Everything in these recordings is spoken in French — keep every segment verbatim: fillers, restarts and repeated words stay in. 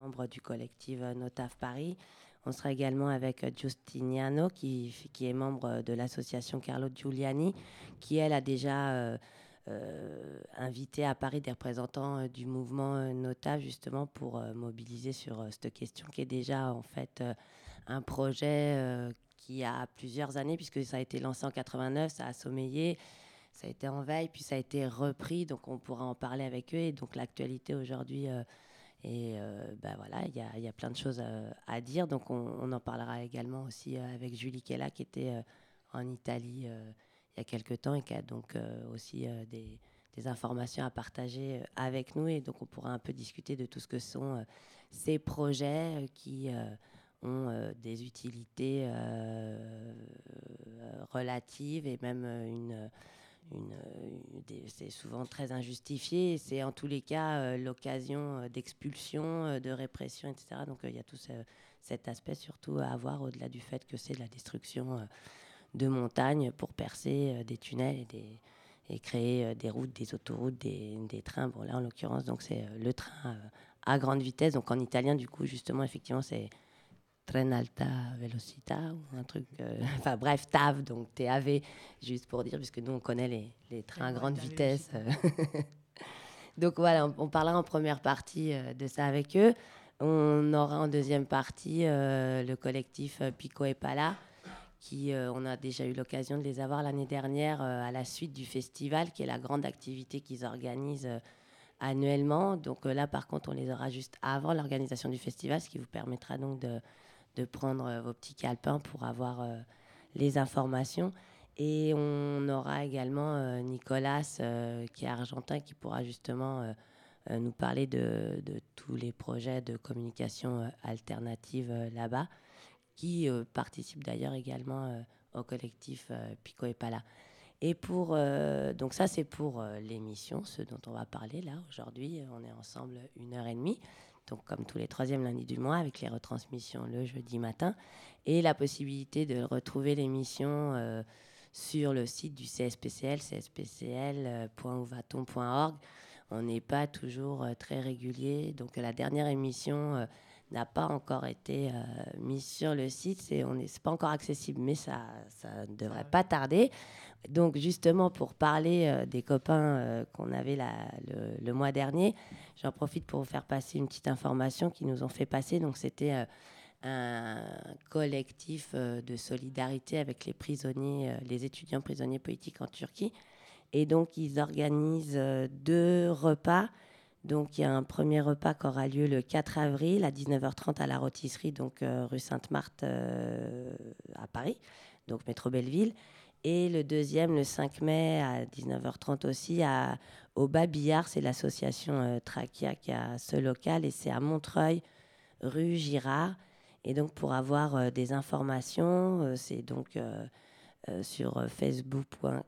membre du collectif euh, Notaf Paris. On sera également avec euh, Giustiniano, qui, qui est membre de l'association Carlo Giuliani, qui, elle, a déjà euh, euh, invité à Paris des représentants euh, du mouvement euh, Notaf, justement, pour euh, mobiliser sur euh, cette question, qui est déjà, en fait, euh, un projet euh, qui a plusieurs années, puisque ça a été lancé en quatre-vingt-neuf, ça a sommeillé, ça a été en veille, puis ça a été repris, donc on pourra en parler avec eux. Et donc l'actualité aujourd'hui, euh, et euh, ben voilà, il y a, y a plein de choses euh, à dire. Donc on, on en parlera également aussi euh, avec Julie Kella, qui était euh, en Italie euh, il y a quelques temps et qui a donc euh, aussi euh, des, des informations à partager euh, avec nous. Et donc on pourra un peu discuter de tout ce que sont euh, ces projets euh, qui euh, ont euh, des utilités euh, relatives et même euh, une une, une, des, c'est souvent très injustifié. C'est en tous les cas euh, l'occasion euh, d'expulsion, euh, de répression, et cetera. Donc il euh, y a tout ce, cet aspect surtout à avoir au-delà du fait que c'est de la destruction euh, de montagnes pour percer euh, des tunnels et, des, et créer euh, des routes, des autoroutes, des, des trains. Bon là en l'occurrence, donc c'est euh, le train euh, à grande vitesse. Donc en italien, du coup, justement, effectivement, c'est Tren Alta Velocità ou un truc. Euh, enfin bref, T A V, donc T A V, juste pour dire, puisque nous on connaît les, les trains à grande vitesse. Donc voilà, on, on parlera en première partie euh, de ça avec eux. On aura en deuxième partie euh, le collectif euh, Pico et Pala, qui euh, on a déjà eu l'occasion de les avoir l'année dernière euh, à la suite du festival, qui est la grande activité qu'ils organisent euh, annuellement. Donc euh, là, par contre, on les aura juste avant l'organisation du festival, ce qui vous permettra donc de de prendre euh, vos petits calepins pour avoir euh, les informations. Et on aura également euh, Nicolas, euh, qui est argentin, qui pourra justement euh, euh, nous parler de, de tous les projets de communication euh, alternative euh, là-bas, qui euh, participe d'ailleurs également euh, au collectif euh, Pico et Pala. Et pour, euh, donc ça, c'est pour euh, l'émission, ce dont on va parler là aujourd'hui. On est ensemble une heure et demie, donc comme tous les troisièmes lundis du mois, avec les retransmissions le jeudi matin, et la possibilité de retrouver l'émission euh, sur le site du C S P C L, c s p c l point ouvaton point org. On n'est pas toujours euh, très régulier, donc la dernière émission euh, n'a pas encore été euh, mise sur le site. C'est, on est, c'est pas encore accessible, mais ça, ça ne devrait pas tarder. Donc justement, pour parler euh, des copains euh, qu'on avait la, le, le mois dernier, j'en profite pour vous faire passer une petite information qu'ils nous ont fait passer. Donc c'était euh, un collectif euh, de solidarité avec les prisonniers, euh, les étudiants prisonniers politiques en Turquie. Et donc ils organisent euh, deux repas. Donc il y a un premier repas qui aura lieu le quatre avril à dix-neuf heures trente à la Rôtisserie, donc euh, rue Sainte-Marthe euh, à Paris, donc métro Belleville. Et le deuxième, le cinq mai, à dix-neuf heures trente aussi, à, au Babillard. C'est l'association euh, Trachia qui a ce local. Et c'est à Montreuil, rue Girard. Et donc, pour avoir euh, des informations, euh, c'est donc euh, euh, sur euh, facebook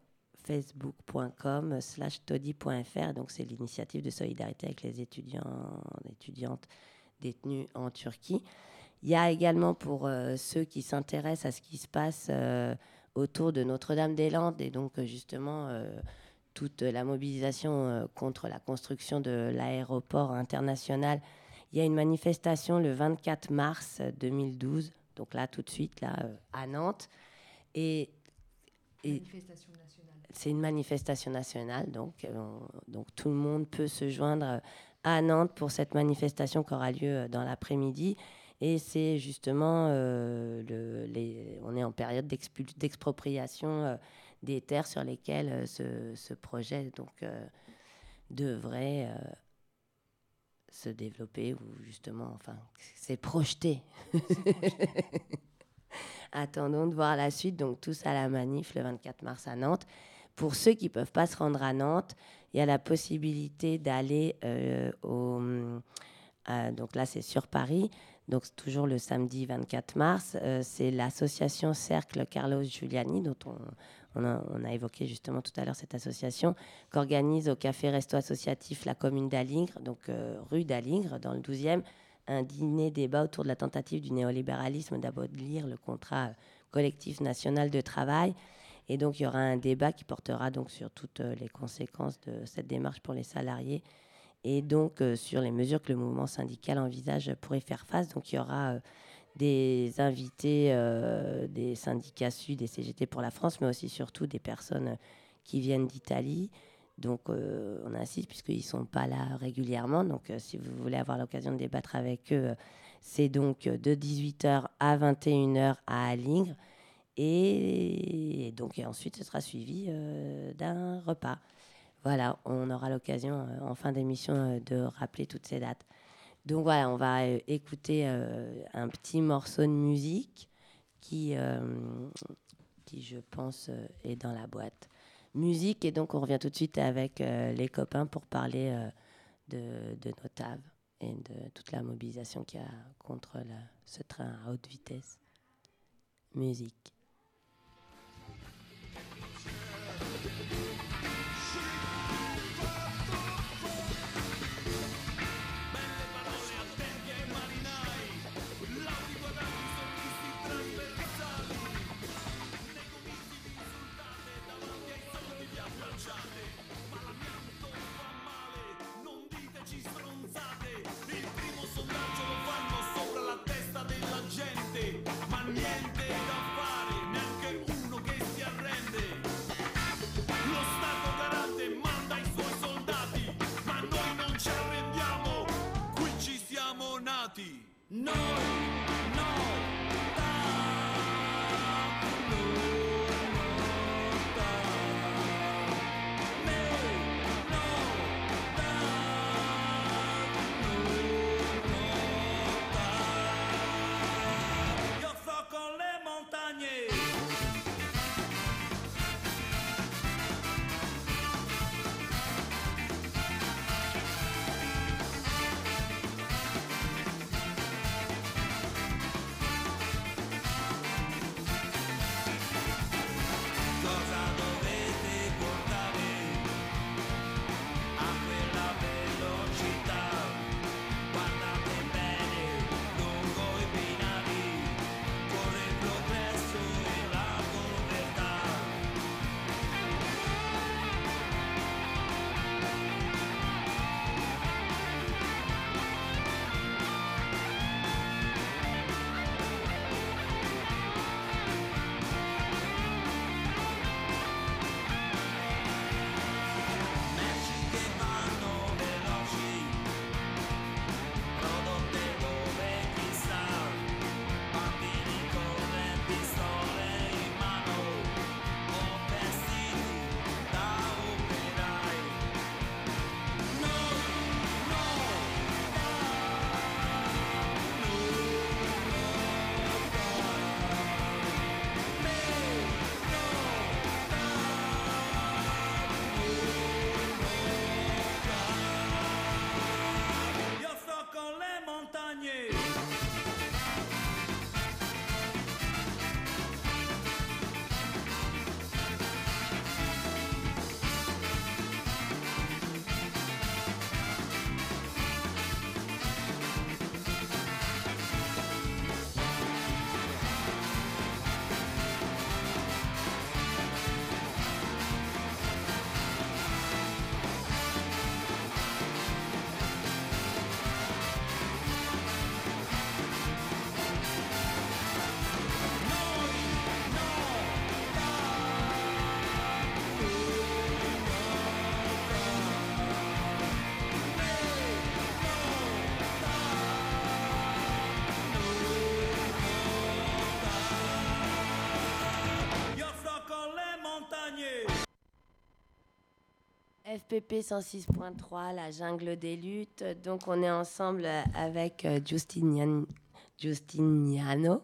facebook.com slash todi.fr. Donc, c'est l'initiative de solidarité avec les étudiants et étudiantes détenus en Turquie. Il y a également pour euh, ceux qui s'intéressent à ce qui se passe euh, autour de Notre-Dame-des-Landes et donc euh, justement euh, toute la mobilisation euh, contre la construction de l'aéroport international. Il y a une manifestation le vingt-quatre mars deux mille douze, donc là tout de suite là euh, à Nantes. Et, et manifestation nationale. C'est une manifestation nationale, donc, euh, donc tout le monde peut se joindre à Nantes pour cette manifestation qui aura lieu dans l'après-midi. Et c'est justement, euh, le, les, on est en période d'expropriation euh, des terres sur lesquelles euh, ce, ce projet donc, euh, devrait euh, se développer, ou justement, enfin, c'est projeté. C'est projeté. Attendons de voir la suite. Donc tous à la manif le vingt-quatre mars à Nantes. Pour ceux qui ne peuvent pas se rendre à Nantes, il y a la possibilité d'aller euh, au... Euh, donc là, c'est sur Paris. Donc c'est toujours le samedi vingt-quatre mars. Euh, c'est l'association Cercle Carlo Giuliani, dont on, on, a, on a évoqué justement tout à l'heure cette association, qu'organise au Café Resto Associatif la commune d'Alingre, donc euh, rue d'Alingre, dans le douzième, un dîner-débat autour de la tentative du néolibéralisme d'abolir le contrat collectif national de travail. Et donc, il y aura un débat qui portera donc sur toutes les conséquences de cette démarche pour les salariés et donc euh, sur les mesures que le mouvement syndical envisage pour y faire face. Donc il y aura euh, des invités euh, des syndicats sud et C G T pour la France, mais aussi surtout des personnes euh, qui viennent d'Italie. Donc euh, on insiste puisqu'ils ne sont pas là régulièrement. Donc euh, si vous voulez avoir l'occasion de débattre avec eux, euh, c'est donc de dix-huit heures à vingt et une heures à Alingre. Et, et donc et ensuite, ce sera suivi euh, d'un repas. Voilà, on aura l'occasion euh, en fin d'émission euh, de rappeler toutes ces dates. Donc voilà, on va euh, écouter euh, un petit morceau de musique qui, euh, qui je pense, euh, est dans la boîte. Musique, et donc on revient tout de suite avec euh, les copains pour parler euh, de, de nos T A V et de toute la mobilisation qu'il y a contre la, ce train à haute vitesse. Musique. No, no. F P P cent six point trois, la jungle des luttes. Donc, on est ensemble avec euh, Justinian, Justiniano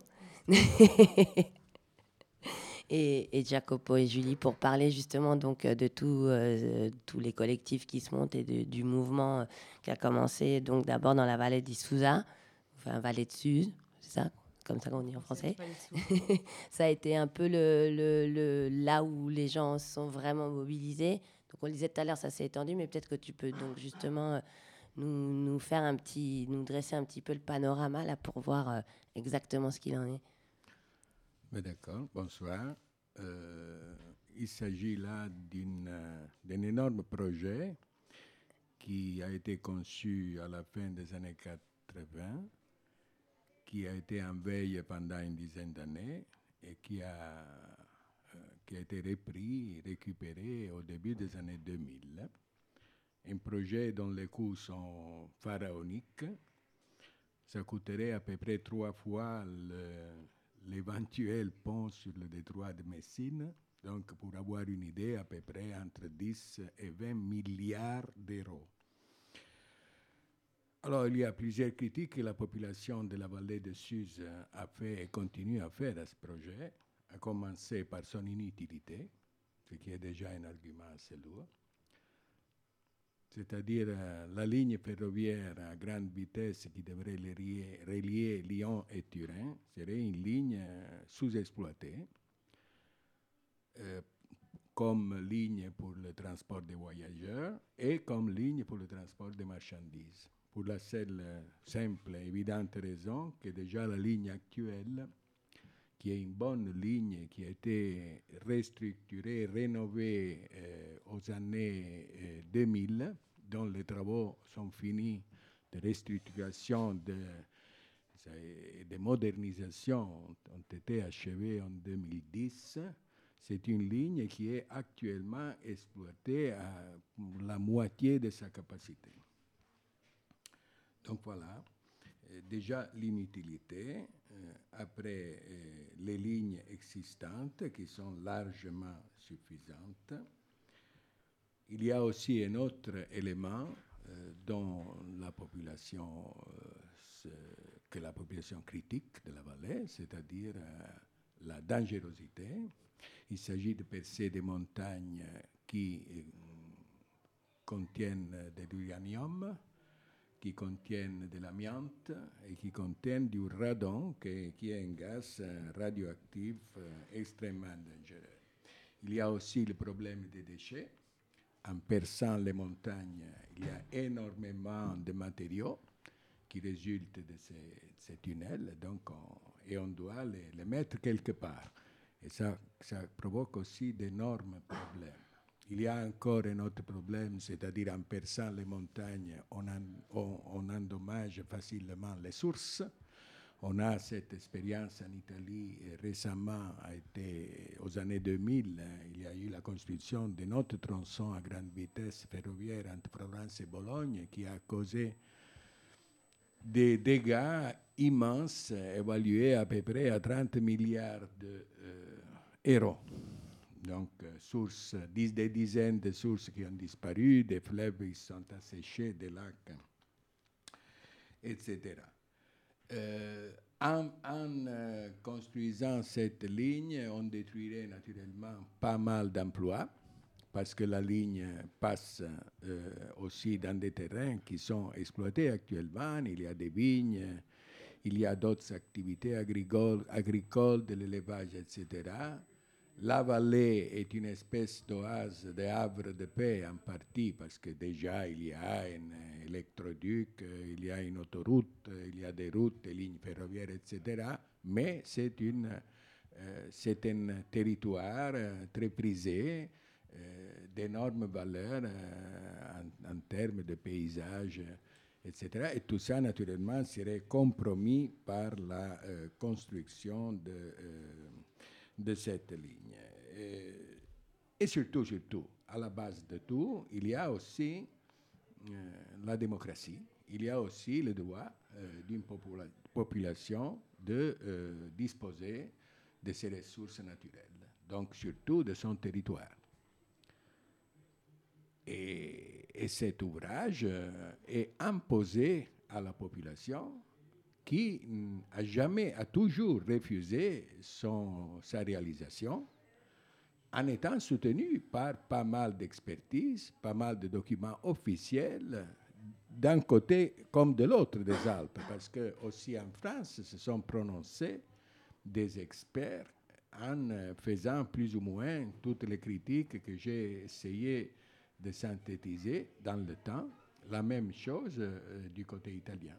et, et Jacopo et Julie pour parler justement donc, de tout, euh, tous les collectifs qui se montent et de, du mouvement euh, qui a commencé donc, d'abord dans la vallée d'Issouza, enfin vallée de Suse, c'est ça, comme ça qu'on dit en français. Ça a été un peu le, le, le, là où les gens sont vraiment mobilisés. Donc on le disait tout à l'heure, ça s'est étendu, mais peut-être que tu peux donc justement euh, nous, nous faire un petit, nous dresser un petit peu le panorama là pour voir euh, exactement ce qu'il en est. Mais d'accord, bonsoir. Euh, il s'agit là d'une, d'un énorme projet qui a été conçu à la fin des années quatre-vingts, qui a été en veille pendant une dizaine d'années et qui a, euh, qui a été repris, récupéré au début des années deux mille. Un projet dont les coûts sont pharaoniques. Ça coûterait à peu près trois fois le, l'éventuel pont sur le détroit de Messine. Donc, pour avoir une idée, à peu près entre dix et vingt milliards d'euros. Alors, il y a plusieurs critiques que la population de la vallée de Suse a fait et continue à faire à ce projet, à commencer par son inutilité, ce qui est déjà un argument assez lourd. C'est-à-dire euh, la ligne ferroviaire à grande vitesse qui devrait les relier, relier Lyon et Turin serait une ligne euh, sous-exploitée, euh, comme ligne pour le transport des voyageurs et comme ligne pour le transport des marchandises. Pour la seule, euh, simple et évidente raison que déjà la ligne actuelle, qui est une bonne ligne, qui a été restructurée, rénovée euh, aux années euh, deux mille, dont les travaux sont finis de restructuration, de, de modernisation ont été achevés en deux mille dix. C'est une ligne qui est actuellement exploitée à la moitié de sa capacité. Donc voilà, euh, déjà l'inutilité, euh, après euh, les lignes existantes qui sont largement suffisantes. Il y a aussi un autre élément euh, dont la population, euh, que la population critique de la vallée, c'est-à-dire euh, la dangerosité. Il s'agit de percer des montagnes qui euh, contiennent de l'uranium, qui contiennent de l'amiante et qui contiennent du radon, qui, qui est un gaz euh, radioactif euh, extrêmement dangereux. Il y a aussi le problème des déchets. En perçant les montagnes, il y a énormément de matériaux qui résultent de ces, ces tunnels, donc on, et on doit les, les mettre quelque part. Et ça, ça provoque aussi d'énormes problèmes. Il y a encore un autre problème, c'est-à-dire en perçant les montagnes, on, en, on, on endommage facilement les sources. On a cette expérience en Italie et récemment, a été, aux années deux mille, il y a eu la construction de notre tronçon à grande vitesse ferroviaire entre Florence et Bologne qui a causé des dégâts immenses, évalués à peu près à trente milliards d'euros. Donc, euh, sources, dix, des dizaines de sources qui ont disparu, des fleuves qui sont asséchés, des lacs, et cetera. Euh, en en euh, construisant cette ligne, on détruirait naturellement pas mal d'emplois, parce que la ligne passe euh, aussi dans des terrains qui sont exploités actuellement. Il y a des vignes, il y a d'autres activités agricoles, agricoles de l'élevage, et cetera. La vallée est une espèce d'oase, de havre de paix en partie, parce que déjà il y a un électroduc, il y a une autoroute, il y a des routes, des lignes ferroviaires, et cetera. Mais c'est, une, euh, c'est un territoire euh, très prisé, euh, d'énormes valeurs euh, en, en termes de paysage, et cetera. Et tout ça, naturellement, serait compromis par la euh, construction de... Euh, de cette ligne. Et, et surtout, surtout, à la base de tout, il y a aussi euh, la démocratie, il y a aussi le droit euh, d'une popula- population de euh, disposer de ses ressources naturelles, donc surtout de son territoire. Et, et cet ouvrage euh, est imposé à la population qui a jamais, a toujours refusé son, sa réalisation, en étant soutenu par pas mal d'expertises, pas mal de documents officiels, d'un côté comme de l'autre des Alpes, parce que aussi en France se sont prononcés des experts en faisant plus ou moins toutes les critiques que j'ai essayé de synthétiser dans le temps, la même chose euh, du côté italien.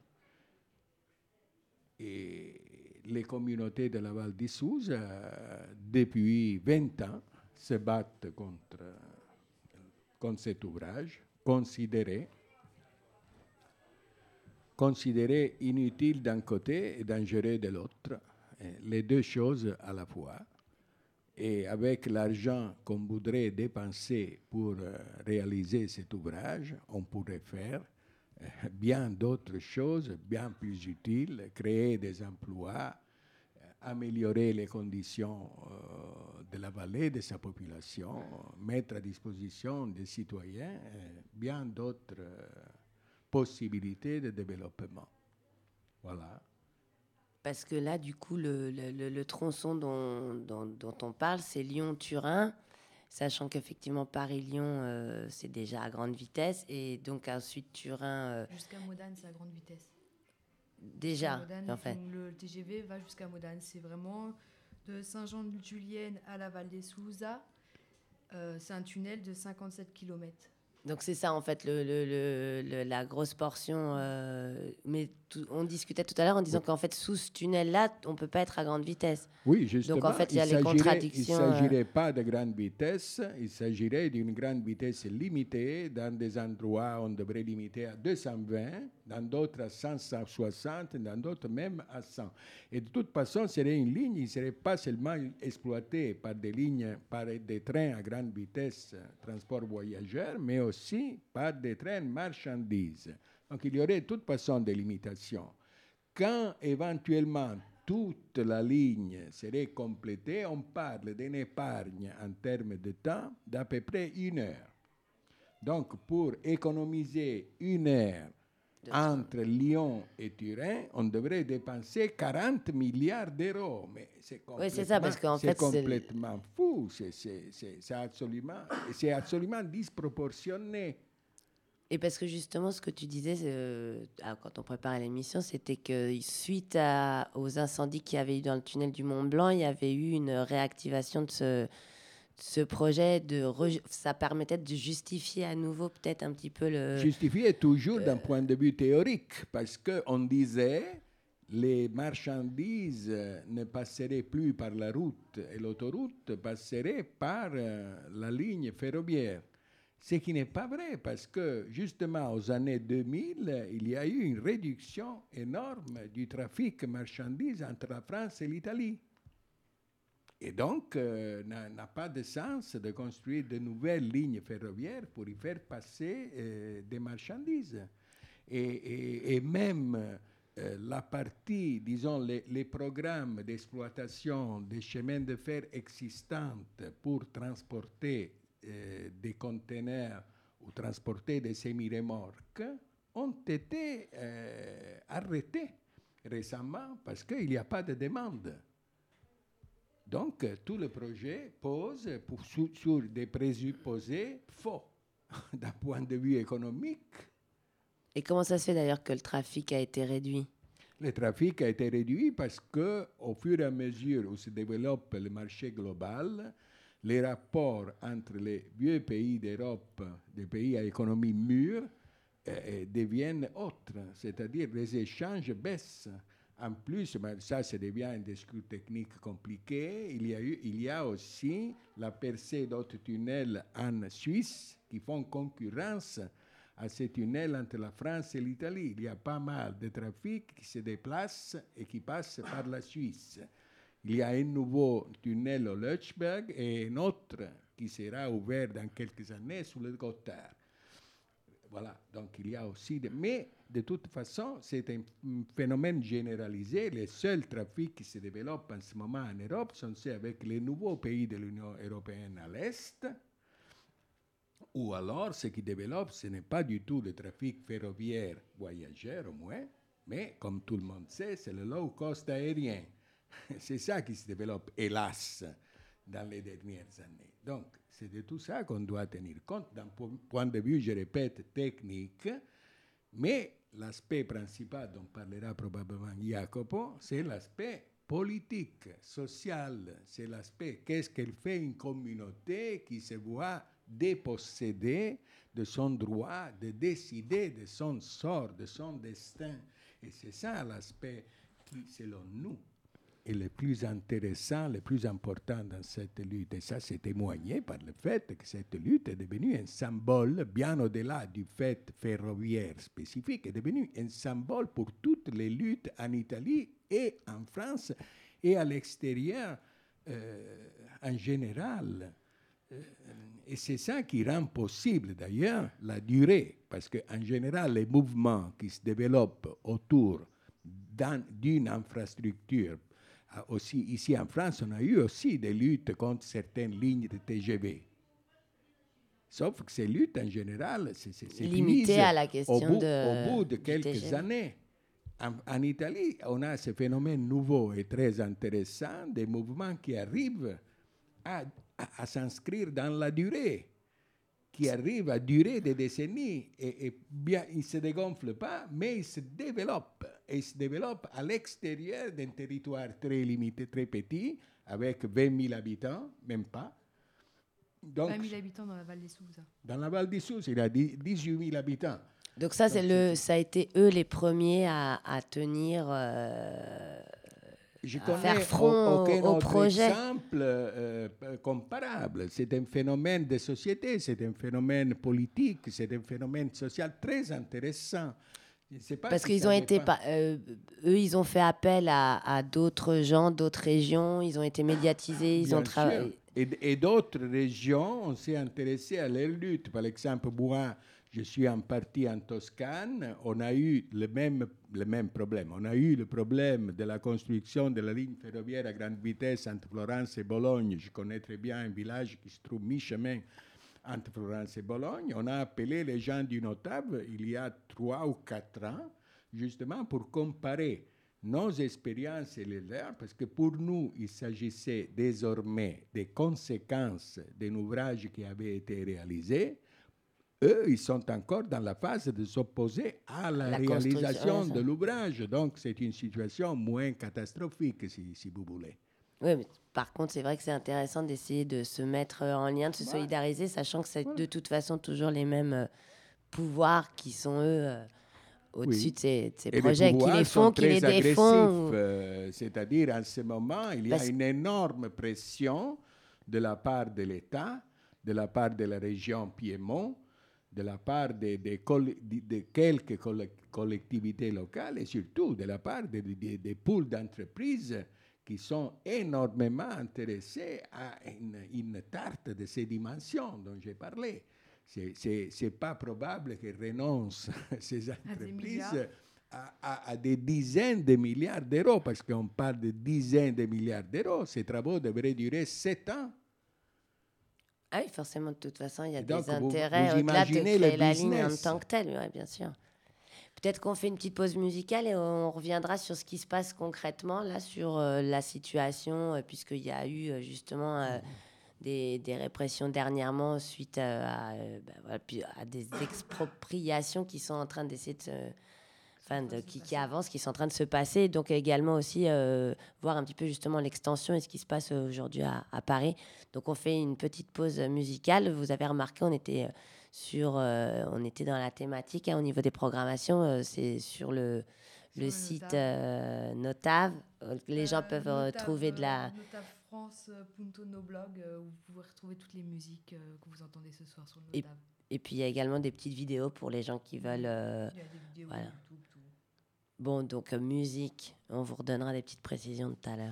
Et les communautés de la Val di Susa, euh, depuis vingt ans, se battent contre, contre cet ouvrage, considéré considéré inutile d'un côté et dangereux de l'autre, les deux choses à la fois. Et avec l'argent qu'on voudrait dépenser pour euh, réaliser cet ouvrage, on pourrait faire euh, bien d'autres choses, bien plus utiles, créer des emplois, euh, améliorer les conditions euh, de la vallée, de sa population, mettre à disposition des citoyens euh, bien d'autres euh, possibilités de développement. Voilà. Parce que là, du coup, le, le, le, le tronçon dont, dont, dont on parle, c'est Lyon-Turin, sachant qu'effectivement, Paris-Lyon, euh, c'est déjà à grande vitesse. Et donc, ensuite, Turin... Euh, jusqu'à Modane, c'est à grande vitesse. Déjà, Modane, en fait. Le T G V va jusqu'à Modane. C'est vraiment de Saint-Jean-de-Julienne à la Val des Souza. Euh, c'est un tunnel de cinquante-sept kilomètres. Donc c'est ça en fait le, le, le, le, la grosse portion. Euh, mais tout, on discutait tout à l'heure en disant oui. qu'en fait sous ce tunnel-là, on ne peut pas être à grande vitesse. Oui, justement. Donc en fait, il y a il les contradictions. Il ne s'agirait euh... pas de grande vitesse, il s'agirait d'une grande vitesse limitée dans des endroits où on devrait limiter à deux cent vingt, dans d'autres à cent soixante, dans d'autres même à cent. Et de toute façon, ce serait une ligne, il ne serait pas seulement exploité par des lignes, par des trains à grande vitesse, transport voyageurs, mais aussi par des trains marchandises. Donc il y aurait de toute façon des limitations. Quand éventuellement toute la ligne serait complétée, on parle d'une épargne en termes de temps d'à peu près une heure. Donc pour économiser une heure entre Lyon et Turin, on devrait dépenser quarante milliards d'euros. Mais c'est complètement, oui, c'est ça, parce qu'en c'est fait, complètement c'est... fou. C'est, c'est, c'est, c'est, absolument, c'est absolument disproportionné. Et parce que justement, ce que tu disais euh, quand on préparait l'émission, c'était que suite à, aux incendies qu'il y avait eu dans le tunnel du Mont Blanc, il y avait eu une réactivation de ce, de ce projet. De re, ça permettait de justifier à nouveau peut-être un petit peu le... Justifier toujours euh, d'un point de vue théorique, parce qu'on disait les marchandises ne passeraient plus par la route et l'autoroute passerait par euh, la ligne ferroviaire. Ce qui n'est pas vrai, parce que justement aux années deux mille, il y a eu une réduction énorme du trafic marchandises entre la France et l'Italie. Et donc, euh, n'a, n'a pas de sens de construire de nouvelles lignes ferroviaires pour y faire passer euh, des marchandises. Et, et, et même euh, la partie, disons, les, les programmes d'exploitation des chemins de fer existants pour transporter Euh, des conteneurs ou transporter des semi-remorques ont été euh, arrêtés récemment parce qu'il n'y a pas de demande. Donc, euh, tout le projet pose pour, sur, sur des présupposés faux d'un point de vue économique. Et comment ça se fait d'ailleurs que le trafic a été réduit ? Le trafic a été réduit parce qu'au fur et à mesure où se développe le marché global, les rapports entre les vieux pays d'Europe, des pays à économie mûre, euh, deviennent autres, c'est-à-dire les échanges baissent. En plus, ben, ça, ça devient un discours technique compliqué. Il y a, eu, il y a aussi la percée d'autres tunnels en Suisse qui font concurrence à ces tunnels entre la France et l'Italie. Il y a pas mal de trafic qui se déplace et qui passe par la Suisse. Il y a un nouveau tunnel au Lötschberg et un autre qui sera ouvert dans quelques années sur le Gotthard. Voilà, donc il y a aussi... De... Mais de toute façon, c'est un phénomène généralisé. Les seuls trafics qui se développent en ce moment en Europe sont ceux avec les nouveaux pays de l'Union européenne à l'Est, ou alors ce qui développe, ce n'est pas du tout le trafic ferroviaire voyageur au moins, mais comme tout le monde sait, c'est le low cost aérien. C'est ça qui se développe, hélas, dans les dernières années. Donc, c'est de tout ça qu'on doit tenir compte d'un point de vue, je répète, technique, mais l'aspect principal dont parlera probablement Jacopo, c'est l'aspect politique, social, c'est l'aspect qu'est-ce qu'elle fait une communauté qui se voit dépossédée de son droit de décider de son sort, de son destin. Et c'est ça l'aspect qui, selon nous, et le plus intéressant, le plus important dans cette lutte. Et ça, c'est témoigné par le fait que cette lutte est devenue un symbole, bien au-delà du fait ferroviaire spécifique, est devenue un symbole pour toutes les luttes en Italie et en France et à l'extérieur euh, en général. Euh, et c'est ça qui rend possible d'ailleurs la durée, parce qu'en général, les mouvements qui se développent autour d'une infrastructure, aussi ici en France, on a eu aussi des luttes contre certaines lignes de T G V. Sauf que ces luttes, en général, c'est, c'est, c'est limitées à la question au bout, de, au bout de quelques années. En, en Italie, on a ce phénomène nouveau et très intéressant, des mouvements qui arrivent à, à, à s'inscrire dans la durée, qui arrivent à durer des décennies, et, et bien, ils ne se dégonflent pas, mais ils se développent. Et ils se développent à l'extérieur d'un territoire très limité, très petit, avec vingt mille habitants, même pas. Donc, vingt mille habitants dans la Val des Souza. Dans la Val des Souza, il y a dix-huit mille habitants. Donc ça, c'est Donc, le, ça a été eux les premiers à, à tenir, euh, Je à connais faire front aucun au, au autre projet. exemple euh, comparable. C'est un phénomène de société, c'est un phénomène politique, c'est un phénomène social très intéressant. Pas Parce si qu'ils ont été, pas... pas, euh, eux, ils ont fait appel à, à d'autres gens, d'autres régions, ils ont été médiatisés, ils Bien ont travaillé. Et, et d'autres régions, on s'est intéressé à leur lutte. Par exemple, moi, je suis en partie en Toscane, on a eu le même, le même problème. On a eu le problème de la construction de la ligne ferroviaire à grande vitesse entre Florence et Bologne. Je connais très bien un village qui se trouve mi-chemin entre Florence et Bologne. On a appelé les gens du Notave il y a trois ou quatre ans, justement pour comparer nos expériences et les leurs, parce que pour nous, il s'agissait désormais des conséquences d'un ouvrage qui avait été réalisé. Eux, ils sont encore dans la phase de s'opposer à la, La réalisation ouais, de l'ouvrage. Donc, c'est une situation moins catastrophique, si, si vous voulez. Oui, mais par contre, c'est vrai que c'est intéressant d'essayer de se mettre en lien, de se ouais. solidariser, sachant que c'est ouais. de toute façon toujours les mêmes euh, pouvoirs qui sont, eux, euh, au-dessus oui. de ces, de ces projets, les qui les font, qui les défont. Ou... Euh, c'est-à-dire, en ce moment, il y Parce... a une énorme pression de la part de l'État, de la part de la région Piémont, de la part de, de, coll- de, de quelques coll- collectivités locales et surtout de la part des de, de, de pools d'entreprises qui sont énormément intéressés à une, une tarte de ces dimensions dont j'ai parlé. Ce n'est pas probable qu'elles renoncent, ces entreprises, à, à, à des dizaines de milliards d'euros, parce qu'on parle de dizaines de milliards d'euros. Ces travaux devraient durer sept ans. Ah oui, forcément, de toute façon, il y a donc, des intérêts vous au-delà de créer la business. ligne en tant que telle, oui, bien sûr. Peut-être qu'on fait une petite pause musicale et on reviendra sur ce qui se passe concrètement, là, sur euh, la situation, euh, puisqu'il y a eu euh, justement euh, des, des répressions dernièrement suite à, à, bah, voilà, puis à des expropriations qui sont en train d'essayer de se... Enfin, de, qui, qui avancent, qui sont en train de se passer. Donc également aussi euh, voir un petit peu justement l'extension et ce qui se passe aujourd'hui à, à Paris. Donc on fait une petite pause musicale. Vous avez remarqué, on était sur, euh, on était dans la thématique hein, au niveau des programmations. Euh, c'est sur le, sur le, le site euh, Notave. Les euh, gens peuvent Notave, retrouver de la... notavefrance point noblog euh, où vous pouvez retrouver toutes les musiques euh, que vous entendez ce soir sur le et, Notave. Et puis il y a également des petites vidéos pour les gens qui veulent... Euh, il y a des vidéos voilà. YouTube. Bon, donc euh, musique, on vous redonnera des petites précisions tout à l'heure.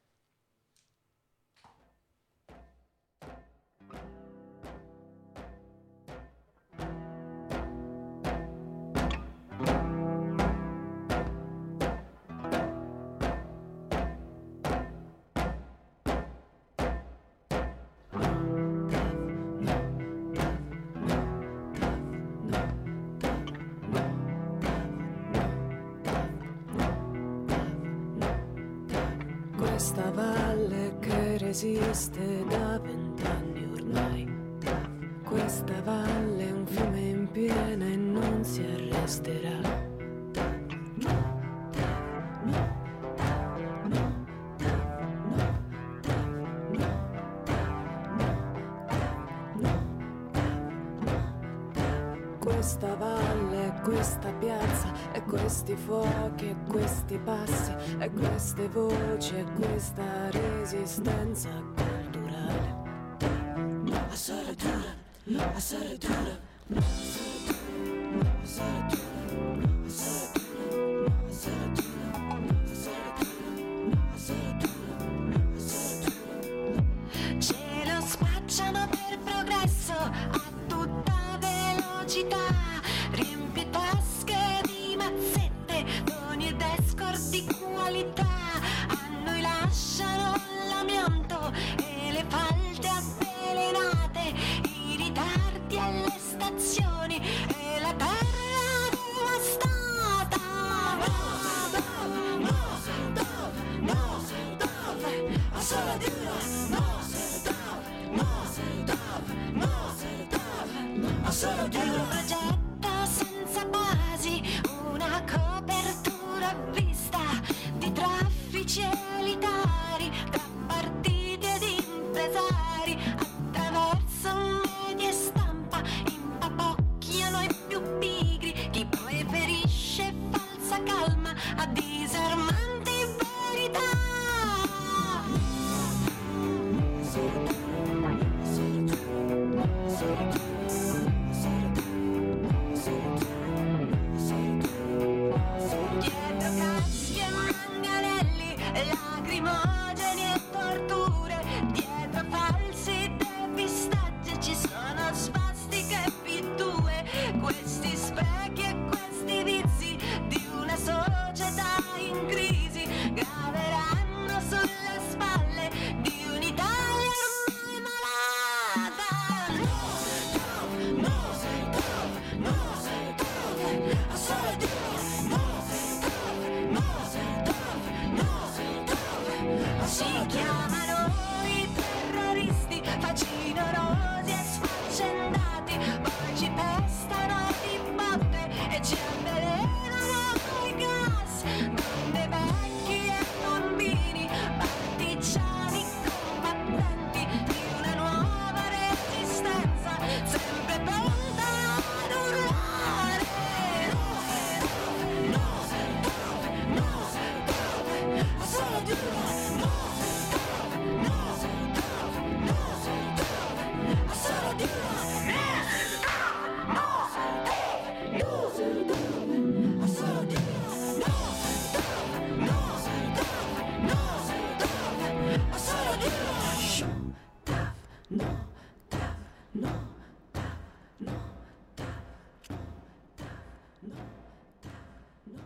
Questa valle che resiste da vent'anni ormai, questa valle è un fiume in piena e non si arresterà. questa valle e questa piazza e questi fuochi e questi passi e queste voci e questa resistenza culturale. A sarà dura, a sarà dura, a sarà dura, a sarà dura, a sarà dura, a sarà dura, a sarà dura, a sarà dura. Ce lo spacciano per progresso a tutta velocità, riempie tasche di mazzette, doni ed escort di qualità. A noi lasciano l'amianto e le falte avvelenate, i ritardi alle stazioni e la terra devastata. No, no, no, no, no, a solo dire no, no, no, no, a solo dire un progetto senza basi, una copertura a vista di traffici elitari tra partiti ed impresari, attraverso media e stampa impapocchiano i più pigri, chi preferisce falsa calma a disarmanti verità. Dietro caschi e manganelli, lacrimogeni e torture, dietro falsi depistaggi ci sono svastiche e pitture, questi specchi e questi vizi di una società in crisi graveranno sulle spalle di un'Italia ormai malata. No, no, no, no, a solo dire no, no, no, si chiamano i terroristi facinorosi e sfaccendati, poi ci pestano di botte e ci avvelenano coi gas, donne, vecchi e bambini, partigiani combattenti di una nuova resistenza, sempre pronta ad urlare. No, no, no, a solo dire no, no, no, a solo dire no, no, a solo dire no, no, no, a solo dire show, taf, no, taf, no, taf, no, taf, taf, no, taf, no.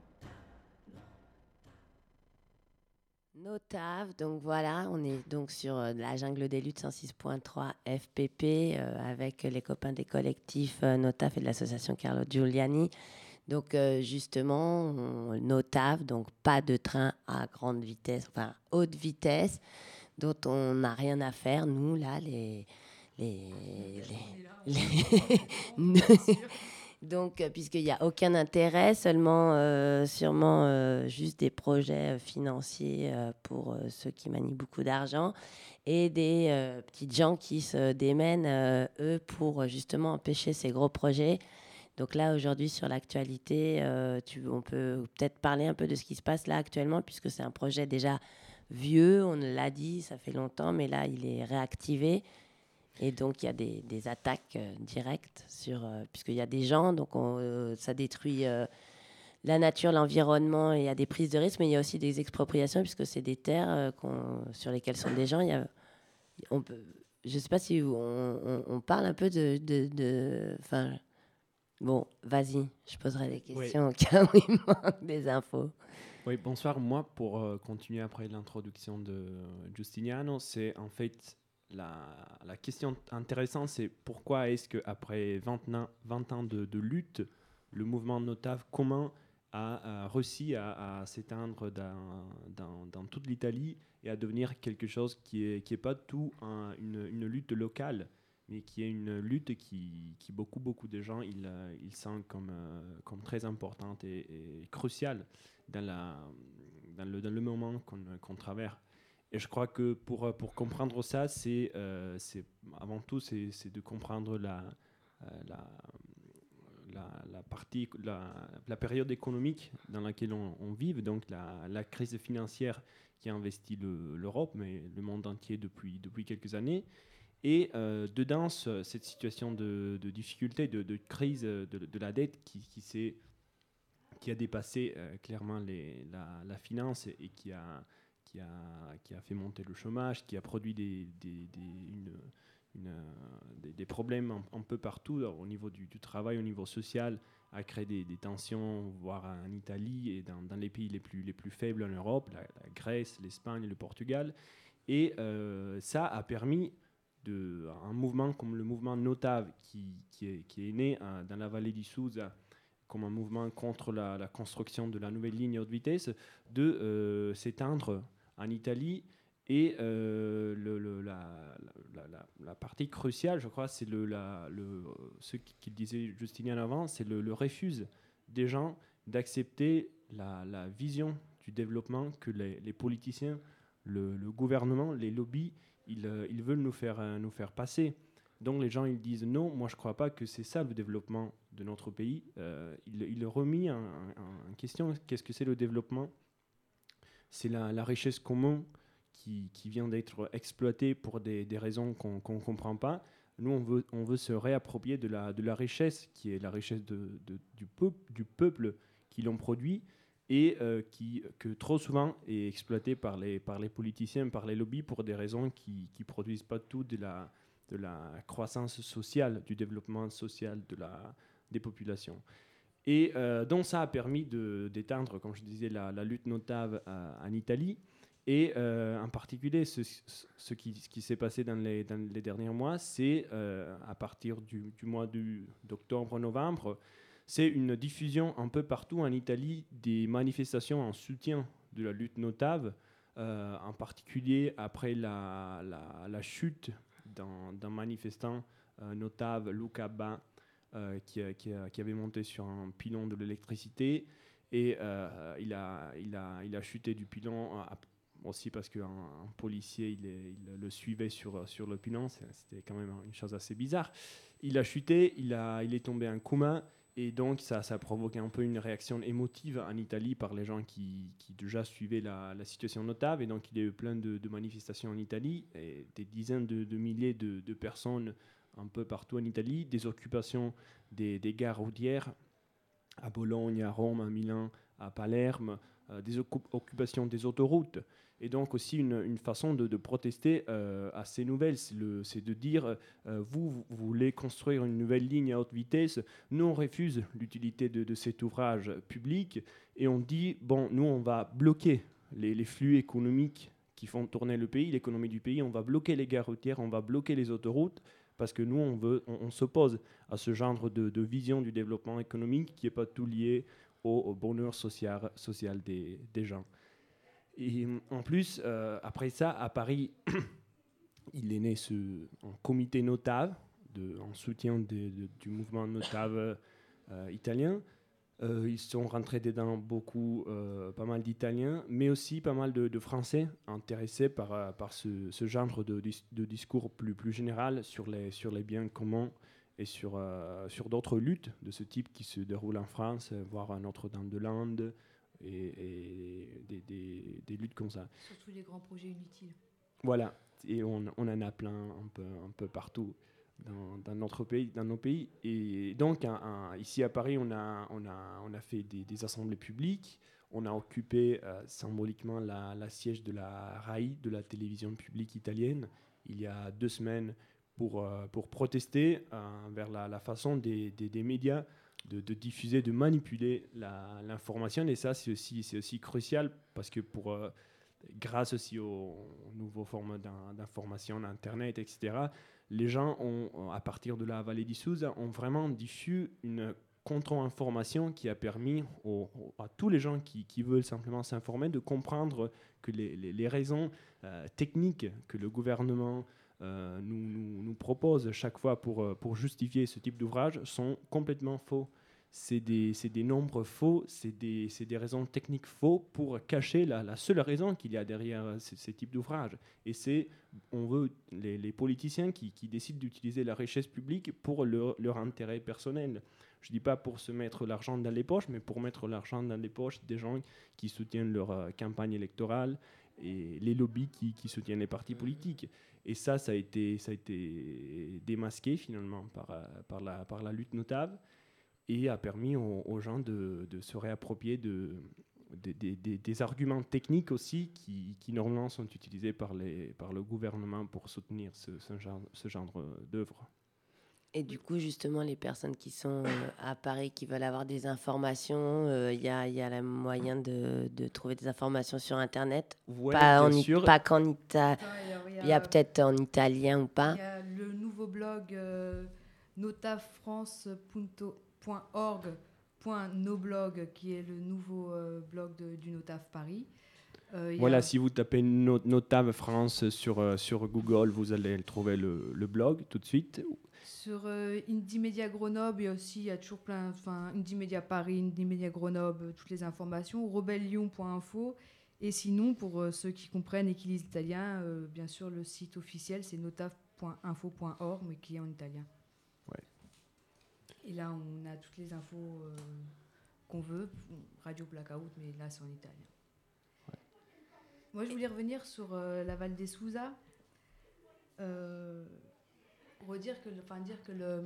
Notave, donc voilà, on est donc sur euh, la jungle des luttes cent six point trois F P P euh, avec les copains des collectifs euh, Notave et de l'association Carlo Giuliani. Donc euh, justement, on, Notave, donc pas de train à grande vitesse, enfin haute vitesse, dont on n'a rien à faire, nous là, les... les, les, les Donc, euh, puisqu'il n'y a aucun intérêt, seulement euh, sûrement euh, juste des projets euh, financiers euh, pour euh, ceux qui manient beaucoup d'argent et des euh, petites gens qui se démènent, euh, eux, pour justement empêcher ces gros projets. Donc là, aujourd'hui, sur l'actualité, euh, tu, on peut peut-être parler un peu de ce qui se passe là actuellement, puisque c'est un projet déjà vieux, on l'a dit, ça fait longtemps, mais là, il est réactivé. Et donc, il y a des, des attaques euh, directes, sur, euh, puisqu'il y a des gens, donc on, euh, ça détruit euh, la nature, l'environnement, et il y a des prises de risques, mais il y a aussi des expropriations, puisque c'est des terres euh, qu'on, sur lesquelles sont des gens. Il y a, on peut, je ne sais pas si on, on, on parle un peu de... de, de bon, vas-y, je poserai des questions oui. Au cas où il manque des infos. Oui, bonsoir. Moi, pour euh, continuer après l'introduction de Giustiniano, c'est en fait... La, la question intéressante, c'est pourquoi est-ce qu'après vingt, vingt ans de, de lutte, le mouvement Notave commun a, a réussi à, à s'éteindre dans, dans, dans toute l'Italie et à devenir quelque chose qui n'est qui est pas tout un, une, une lutte locale, mais qui est une lutte qui, qui beaucoup, beaucoup de gens ils, ils sentent comme, comme très importante et, et cruciale dans, la, dans, le, dans le moment qu'on, qu'on traverse. Et je crois que pour, pour comprendre ça, c'est, euh, c'est, avant tout, c'est, c'est de comprendre la, euh, la, la, la, partie, la, la période économique dans laquelle on, on vit, donc la, la crise financière qui a investi le, l'Europe, mais le monde entier depuis, depuis quelques années. Et euh, dedans, ce, cette situation de, de difficulté, de, de crise de, de la dette qui, qui, s'est, qui a dépassé euh, clairement les, la, la finance et qui a, qui, a, qui a fait monter le chômage, qui a produit des, des, des, une, une, des, des problèmes un, un peu partout, au niveau du, du travail, au niveau social, a créé des, des tensions, voire en Italie et dans, dans les pays les plus, les plus faibles en Europe, la, la Grèce, l'Espagne, le Portugal. Et euh, ça a permis de, un mouvement comme le mouvement Notav, qui, qui, est, qui est né hein, dans la vallée du Susa, comme un mouvement contre la, la construction de la nouvelle ligne haute vitesse, de euh, s'étendre en Italie. Et euh, le, le, la, la, la, la partie cruciale, je crois, c'est le, la, le, ce qu'il disait Justinian avant, c'est le, le refus des gens d'accepter la, la vision du développement que les, les politiciens, le, le gouvernement, les lobbies, ils, ils veulent nous faire, nous faire passer. Donc les gens, ils disent non, moi je ne crois pas que c'est ça le développement de notre pays. Euh, il, il remet en, en, en question qu'est-ce que c'est le développement. C'est la, la richesse commune qui, qui vient d'être exploitée pour des, des raisons qu'on ne comprend pas. Nous, on veut, on veut se réapproprier de la, de la richesse, qui est la richesse de, de, du, peuple, du peuple qui l'ont produit, et euh, qui, que trop souvent est exploité par les, par les politiciens, par les lobbies, pour des raisons qui ne produisent pas tout de la, de la croissance sociale, du développement social de la, des populations. Et euh, donc ça a permis de, d'éteindre, comme je disais, la, la lutte Notav euh, en Italie, et euh, en particulier ce, ce, qui, ce qui s'est passé dans les, dans les derniers mois, c'est euh, à partir du, du mois du, d'octobre-novembre, c'est une diffusion un peu partout en Italie des manifestations en soutien de la lutte Notav, euh, en particulier après la, la, la chute d'un, d'un manifestant euh, Notav, Luca Ba, euh, qui, qui, qui avait monté sur un pylône de l'électricité, et euh, il, a, il, a, il a chuté du pylône, euh, aussi parce qu'un un policier il, est, il le suivait sur, sur le pylône, c'était quand même une chose assez bizarre. Il a chuté, il, a, il est tombé en coma. Et donc, ça, ça a provoqué un peu une réaction émotive en Italie par les gens qui, qui déjà suivaient la, la situation Notav. Et donc, il y a eu plein de, de manifestations en Italie, et des dizaines de, de milliers de, de personnes un peu partout en Italie, des occupations des, des gares routières à Bologne, à Rome, à Milan, à Palerme, euh, des occup- occupations des autoroutes. Et donc aussi une, une façon de, de protester euh, assez nouvelle, c'est, le, c'est de dire euh, vous, vous voulez construire une nouvelle ligne à haute vitesse, nous on refuse l'utilité de, de cet ouvrage public, et on dit bon, nous on va bloquer les, les flux économiques qui font tourner le pays, l'économie du pays, on va bloquer les gares routières, on va bloquer les autoroutes, parce que nous on, veut, on, on s'oppose à ce genre de, de vision du développement économique qui n'est pas tout lié au, au bonheur social, social des, des gens. Et en plus, euh, après ça, à Paris, il est né ce, un comité Notav, de, en soutien de, de, du mouvement Notav euh, italien. Euh, ils sont rentrés dedans beaucoup, euh, pas mal d'Italiens, mais aussi pas mal de, de Français intéressés par, par ce, ce genre de, de discours plus, plus général sur les, sur les biens communs et sur, euh, sur d'autres luttes de ce type qui se déroulent en France, voire à Notre-Dame-de-Lande, et, et des, des, des luttes comme ça. Surtout les grands projets inutiles. Voilà, et on, on en a plein un peu, un peu partout dans, dans, notre pays, dans nos pays. Et donc, un, un, ici à Paris, on a, on a, on a fait des, des assemblées publiques, on a occupé euh, symboliquement la, la siège de la R A I, de la télévision publique italienne, il y a deux semaines, pour, euh, pour protester euh, vers la, la façon des, des, des médias De, de diffuser, de manipuler la, l'information. Et ça, c'est aussi, c'est aussi crucial parce que pour, euh, grâce aussi aux, aux nouveaux formes d'information, Internet, et cetera, les gens, ont, à partir de la vallée du Susa, ont vraiment diffusé une contre-information qui a permis aux, aux, à tous les gens qui, qui veulent simplement s'informer de comprendre que les, les, les raisons euh, techniques que le gouvernement Euh, nous, nous, nous propose chaque fois pour, pour justifier ce type d'ouvrage sont complètement faux. c'est des, c'est des nombres faux, c'est des, c'est des raisons techniques faux pour cacher la, la seule raison qu'il y a derrière ces, ces types d'ouvrages. Et c'est, on veut, les, les politiciens qui, qui décident d'utiliser la richesse publique pour leur, leur intérêt personnel. Je ne dis pas pour se mettre l'argent dans les poches, mais pour mettre l'argent dans les poches des gens qui soutiennent leur euh, campagne électorale et les lobbies qui, qui soutiennent les partis politiques. Et ça, ça a été, ça a été démasqué finalement par, euh, par, la, par la lutte notable, et a permis aux, aux gens de, de se réapproprier de, de, de, de, des arguments techniques aussi qui, qui normalement sont utilisés par, les, par le gouvernement pour soutenir ce, ce genre, ce genre d'œuvre. Et du coup, justement, les personnes qui sont euh, à Paris, qui veulent avoir des informations, il euh, y, a, y a le moyen de, de trouver des informations sur Internet. Ouais, pas, bien en, sûr. pas qu'en Italie. Il Il y a peut-être en italien ou pas. Il y a le nouveau blog euh, notafrance point org point noblog qui est le nouveau euh, blog de, du Notaf Paris. Euh, voilà, a... si vous tapez no- Notaf France sur, euh, sur Google, vous allez trouver le, le blog tout de suite. Sur euh, Indie Media Grenoble, il y a aussi, il y a toujours plein, enfin Indie Media Paris, Indie Media Grenoble, toutes les informations, rebellion point info. Et sinon, pour euh, ceux qui comprennent et qui lisent l'italien, euh, bien sûr, le site officiel, c'est notaf point info point org, mais qui est en italien. Ouais. Et là, on a toutes les infos euh, qu'on veut. Radio Blackout, mais là, c'est en italien. Ouais. Moi, je voulais revenir sur euh, la Val des Souza. Euh, redire que, enfin, dire que le,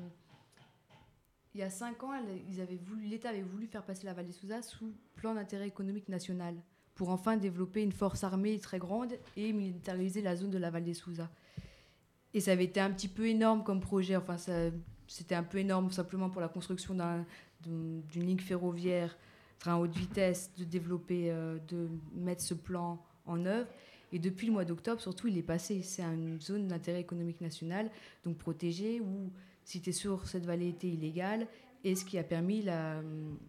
il y a cinq ans, ils avaient voulu, l'État avait voulu faire passer la Val des Souza sous plan d'intérêt économique national, pour enfin développer une force armée très grande et militariser la zone de la Val des Souza. Et ça avait été un petit peu énorme comme projet. Enfin, ça, c'était un peu énorme simplement pour la construction d'un, d'une, d'une ligne ferroviaire, train à haute vitesse, de développer, euh, de mettre ce plan en œuvre. Et depuis le mois d'octobre, surtout, il est passé. C'est une zone d'intérêt économique national, donc protégée, où si tu es sûr, cette vallée était illégale, et ce qui a permis la,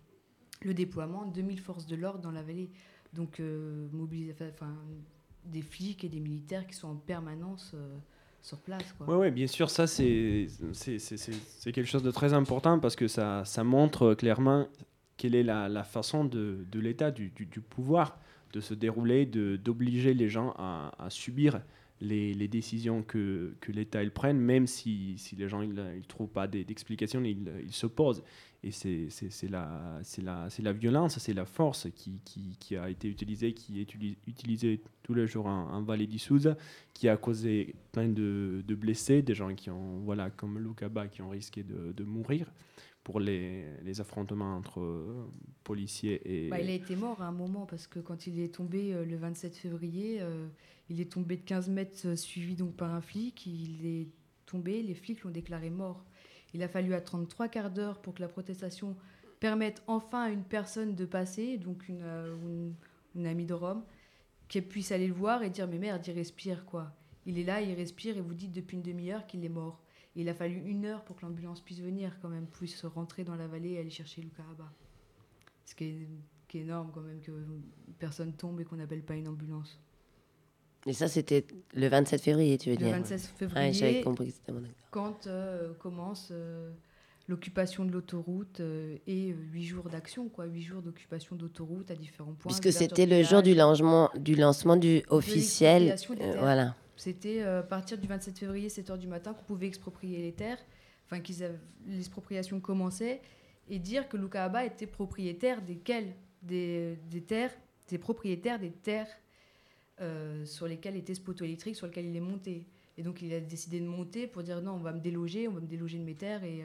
le déploiement de deux mille forces de l'ordre dans la vallée. Donc, euh, mobilis- enfin, des flics et des militaires qui sont en permanence euh, sur place. Oui, ouais, bien sûr, ça, c'est, c'est, c'est, c'est, c'est quelque chose de très important parce que ça, ça montre clairement quelle est la, la façon de, de l'État, du, du, du pouvoir, de se dérouler, de, d'obliger les gens à, à subir les, les décisions que, que l'État il prenne, même si, si les gens ne trouvent pas des, d'explications, ils, ils s'opposent. Et c'est, c'est, c'est, la, c'est, la, c'est la violence, c'est la force qui, qui, qui a été utilisée, qui est utilisée tous les jours en, en Vallée du Souza, qui a causé plein de, de blessés, des gens qui ont, voilà, comme Lucaba, qui ont risqué de, de mourir pour les, les affrontements entre euh, policiers et... Bah, il a été mort à un moment, parce que quand il est tombé euh, le vingt-sept février, euh, il est tombé de quinze mètres, euh, suivi donc par un flic. Il est tombé, les flics l'ont déclaré mort. Il a fallu attendre trois quarts d'heure pour que la protestation permette enfin à une personne de passer, donc une, euh, une, une amie de Rome, qui puisse aller le voir et dire « Mais merde, il respire, quoi. Il est là, il respire, et vous dites depuis une demi-heure qu'il est mort. » Et il a fallu une heure pour que l'ambulance puisse venir, quand même, puisse rentrer dans la vallée et aller chercher Lucas Abba. Ce qui est, qui est énorme, quand même, que personne tombe et qu'on n'appelle pas une ambulance. Et ça, c'était le vingt-sept février, tu veux Le dire? vingt-sept février, Ouais, j'avais compris que c'était mon acteur. quand euh, commence euh, l'occupation de l'autoroute euh, et huit jours d'action, quoi, huit jours d'occupation d'autoroute à différents points. Puisque c'était le jour du lancement du, lancement du officiel. l'expropriation des euh, terres. voilà. C'était euh, à partir du vingt-sept février, sept heures du matin, qu'on pouvait exproprier les terres, enfin, qu'ils avaient, l'expropriation commençait, et dire que Lucas Abba était propriétaire desquelles des, des terres, des propriétaires des terres euh, sur lesquelles était ce poteau électrique, sur lequel il est monté. Et donc, il a décidé de monter pour dire non, on va me déloger, on va me déloger de mes terres. Et,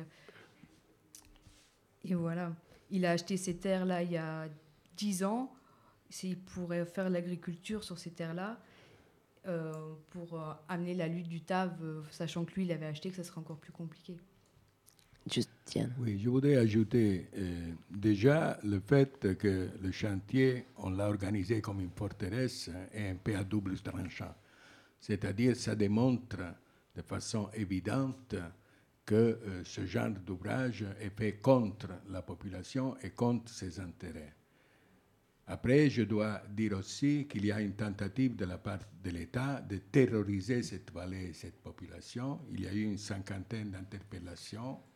et voilà. Il a acheté ces terres-là il y a dix ans. Il pourrait faire l'agriculture sur ces terres-là euh, pour euh, amener la lutte du T A V, euh, sachant que lui, il avait acheté, que ça serait encore plus compliqué. Juste, tiens. Oui, je voudrais ajouter euh, déjà le fait que le chantier, on l'a organisé comme une forteresse, est un peu à double tranchant. C'est-à-dire, ça démontre de façon évidente que euh, ce genre d'ouvrage est fait contre la population et contre ses intérêts. Après, je dois dire aussi qu'il y a une tentative de la part de l'État de terroriser cette vallée et cette population. Il y a eu une cinquantaine d'interpellations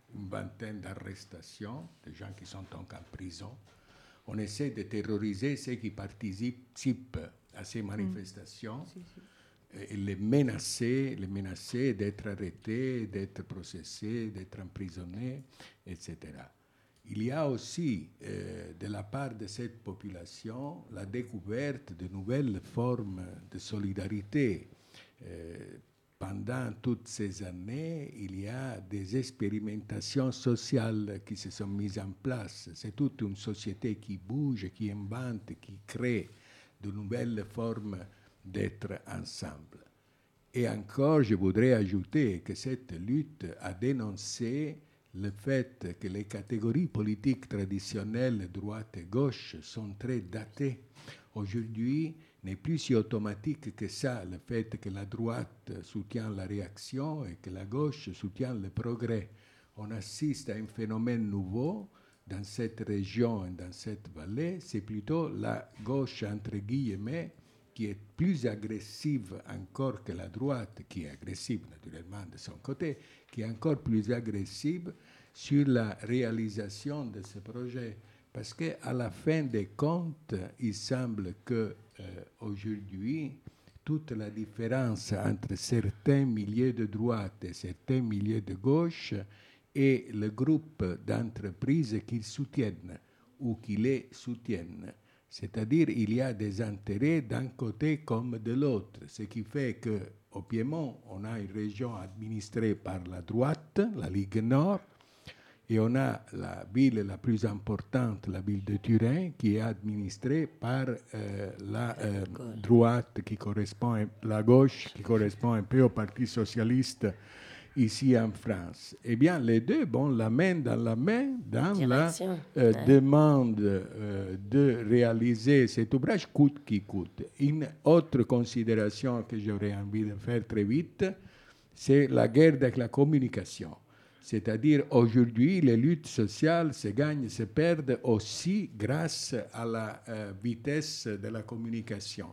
une vingtaine d'arrestations, de gens qui sont donc en prison. On essaie de terroriser ceux qui participent à ces manifestations, Si, si. et les menacer, les menacer d'être arrêtés, d'être processés, d'être emprisonnés, et cetera. Il y a aussi, euh, de la part de cette population, la découverte de nouvelles formes de solidarité. Euh, pendant toutes ces années, il y a des expérimentations sociales qui se sont mises en place. C'est toute une société qui bouge, qui invente, qui crée de nouvelles formes d'être ensemble. Et encore, je voudrais ajouter que cette lutte a dénoncé le fait que les catégories politiques traditionnelles, droite et gauche, sont très datées. Aujourd'hui, n'est plus si automatique que ça, le fait que la droite soutient la réaction et que la gauche soutient le progrès. On assiste à un phénomène nouveau dans cette région et dans cette vallée, c'est plutôt la gauche, entre guillemets, qui est plus agressive encore que la droite, qui est agressive naturellement de son côté, qui est encore plus agressive sur la réalisation de ce projet. Parce qu'à la fin des comptes, il semble que euh, aujourd'hui, toute la différence entre certains milieux de droite et certains milieux de gauche est le groupe d'entreprises qu'ils soutiennent ou qui les soutiennent. C'est-à-dire il y a des intérêts d'un côté comme de l'autre, ce qui fait qu'au Piémont, on a une région administrée par la droite, la Ligue Nord, et on a la ville la plus importante, la ville de Turin, qui est administrée par euh, la euh, droite qui correspond, la gauche qui correspond un peu au Parti socialiste ici en France. Eh bien, les deux vont la main dans la main dans Direction. la euh, Ouais. demande euh, de réaliser cet ouvrage coûte qui coûte. Une autre considération que j'aurais envie de faire très vite, c'est la guerre avec la communication. C'est-à-dire, aujourd'hui, les luttes sociales se gagnent, se perdent aussi grâce à la euh, vitesse de la communication.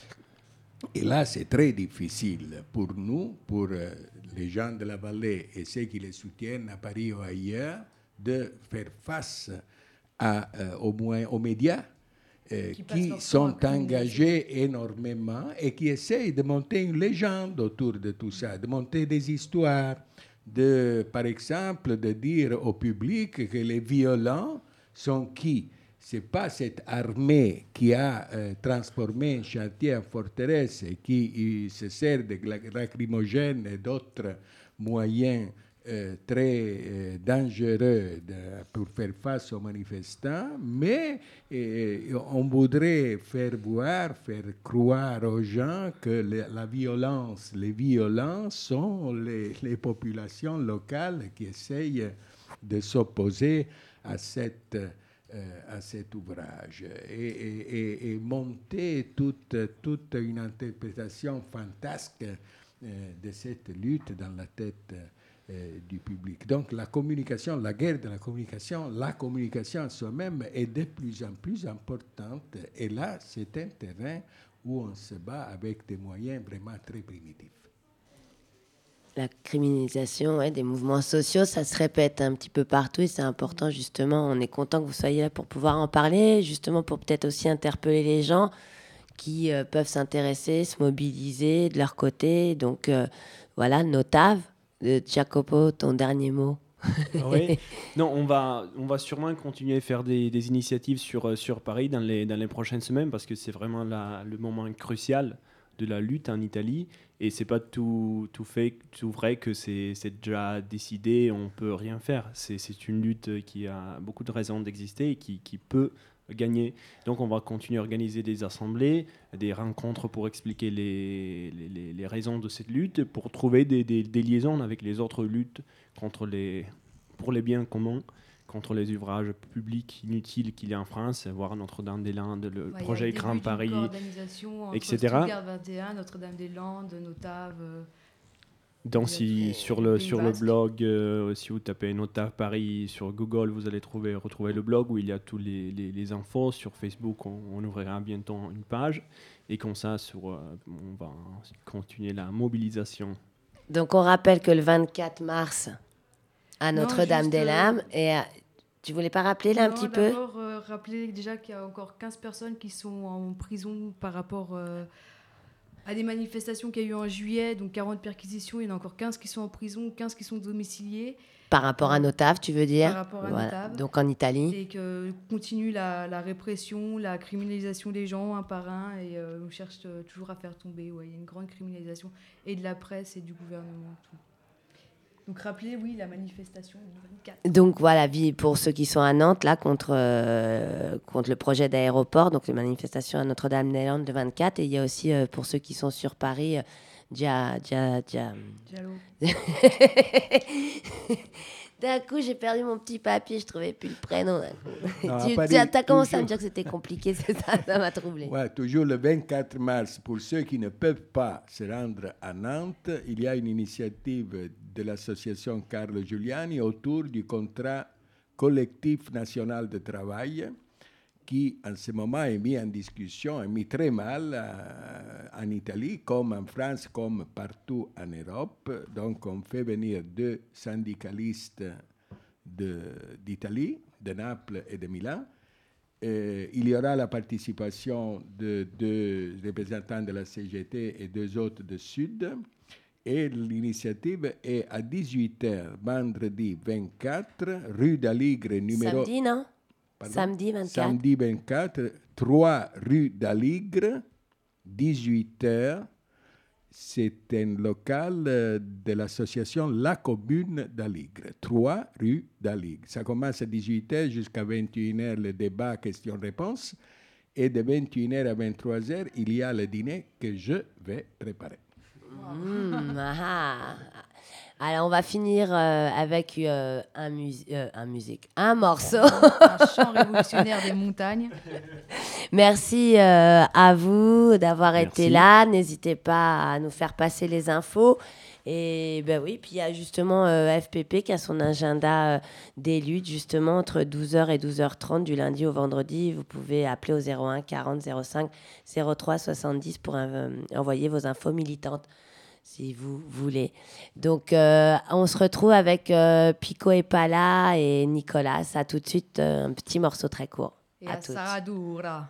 Et là, c'est très difficile pour nous, pour euh, les gens de la vallée et ceux qui les soutiennent à Paris ou ailleurs, de faire face à, euh, aux, moins, aux médias euh, Qui qui, passent leur temps sont à communiquer. engagés énormément et qui essayent de monter une légende autour de tout ça, de monter des histoires, de, par exemple, de dire au public que les violents sont qui? Ce n'est pas cette armée qui a euh, transformé un chantier en forteresse et qui euh, se sert de lacrymogènes et d'autres moyens euh, très euh, dangereux de, pour faire face aux manifestants, mais euh, on voudrait faire voir, faire croire aux gens que le, la violence, les violences sont les, les populations locales qui essayent de s'opposer à cette Euh, à cet ouvrage et, et, et, et monter toute, toute une interprétation fantasque euh, de cette lutte dans la tête euh, du public. Donc la communication, la guerre de la communication, la communication en soi-même est de plus en plus importante et là c'est un terrain où on se bat avec des moyens vraiment très primitifs. La criminalisation ouais, des mouvements sociaux, ça se répète un petit peu partout et c'est important justement. On est content que vous soyez là pour pouvoir en parler, justement pour peut-être aussi interpeller les gens qui euh, peuvent s'intéresser, se mobiliser de leur côté. Donc euh, voilà, Notave, de Jacopo, ton dernier mot. Oui. Non, on va, on va sûrement continuer à faire des, des initiatives sur, sur Paris dans les, dans les prochaines semaines parce que c'est vraiment la, le moment crucial de la lutte en Italie et c'est pas tout, tout fait, tout vrai que c'est, c'est déjà décidé, on peut rien faire. C'est, c'est une lutte qui a beaucoup de raisons d'exister et qui, qui peut gagner. Donc on va continuer à organiser des assemblées, des rencontres pour expliquer les, les, les raisons de cette lutte, pour trouver des, des, des liaisons avec les autres luttes contre les, pour les biens communs, contre les ouvrages publics inutiles qu'il y a en France, voir Notre-Dame-des-Landes, le Ouais, projet il y a le Grand début d'une Paris, coordination entre et cetera. Stuttgart vingt et un, Notre-Dame-des-Landes, Notave. euh, Donc Vous si êtes sur au le Pays sur le Basque. blog, euh, si vous tapez Notave Paris sur Google, vous allez trouver retrouver le blog où il y a tous les, les, les infos. Sur Facebook, on, on ouvrira bientôt une page et comme ça, sur, euh, on va continuer la mobilisation. Donc on rappelle que le vingt-quatre mars à Non, Notre-Dame-des-Landes. juste, Et euh, tu voulais pas rappeler là un Non, petit peu? d'abord, euh, rappeler déjà qu'il y a encore quinze personnes qui sont en prison par rapport euh, à des manifestations qu'il y a eu en juillet, donc quarante perquisitions, il y en a encore quinze qui sont en prison, quinze qui sont domiciliés Par rapport à Euh, Notave, tu veux dire? par rapport à Voilà. Notave. Donc en Italie. et que continue la, la répression, la criminalisation des gens un par un, et euh, on cherche euh, toujours à faire tomber. Ouais, il y a une grande criminalisation, et de la presse et du gouvernement. Tout. Donc rappelez, oui, la manifestation du vingt-quatre. Donc voilà, vie- pour ceux qui sont à Nantes, là, contre, euh, contre le projet d'aéroport, donc les manifestations à Notre-Dame-des-Landes le vingt-quatre. Et il y a aussi, euh, pour ceux qui sont sur Paris, euh, Dia, Dia, Dia. Diallo. D'un coup, j'ai perdu mon petit papier, je trouvais plus le prénom. d'un coup. Non, à tu Paris, as commencé à me toujours- dire que c'était compliqué, c'est ça, ça m'a troublé. Ouais, toujours le vingt-quatre mars, pour ceux qui ne peuvent pas se rendre à Nantes, il y a une initiative de l'association Carlo Giuliani autour du contrat collectif national de travail qui, en ce moment, est mis en discussion, est mis très mal euh, en Italie, comme en France, comme partout en Europe. Donc, on fait venir deux syndicalistes de- d'Italie, de Naples et de Milan. Euh, il y aura la participation de deux représentants de la C G T et deux autres de Sud. Et l'initiative est à dix-huit heures, vendredi vingt-quatre, rue d'Aligre, numéro... Samedi, non? Pardon? Samedi vingt-quatre. Samedi vingt-quatre, trois rue d'Aligre, dix-huit heures. C'est un local euh, de l'association La Commune d'Aligre, trois rue d'Aligre. Ça commence à dix-huit heures jusqu'à vingt et une heures, le débat questions-réponses. Et de vingt et une heures à vingt-trois heures, il y a le dîner que je vais préparer. Mmh, ah, ah. Alors, on va finir euh, avec euh, un, mus- euh, un musique, un morceau. Un chant révolutionnaire des montagnes. Merci euh, à vous d'avoir Merci. été là. N'hésitez pas à nous faire passer les infos. Et ben oui, puis il y a justement euh, F P P qui a son agenda euh, des luttes, justement, entre douze heures et douze heures trente du lundi au vendredi. Vous pouvez appeler au zéro un quarante zéro cinq zéro trois soixante-dix pour euh, envoyer vos infos militantes, si vous voulez. Donc, euh, on se retrouve avec euh, Pico et Pala et Nicolas. À tout de suite, euh, un petit morceau très court. Et À à toutes. Saradura.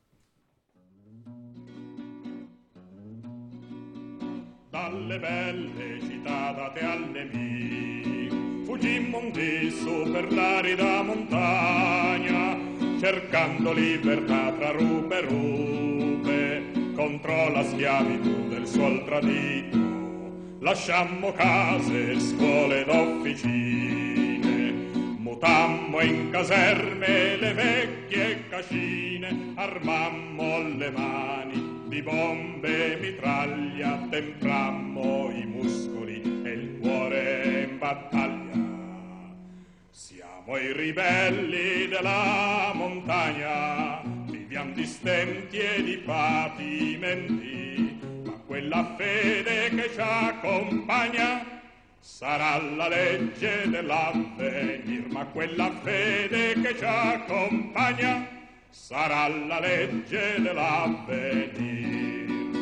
Dalle belle città date al nemico, fuggimmo un disso per l'arida montagna, cercando libertà tra rupe e rupe, contro la schiavitù del suol tradito. Lasciammo case, scuole ed officine, mutammo in caserme le vecchie cascine, armammo le mani di bombe e mitraglia, temprammo i muscoli e il cuore in battaglia. Siamo i ribelli della montagna, viviamo di stenti e di patimenti, ma quella fede che ci accompagna sarà la legge dell'avvenir, ma quella fede che ci accompagna sarà la legge dell'avvenir.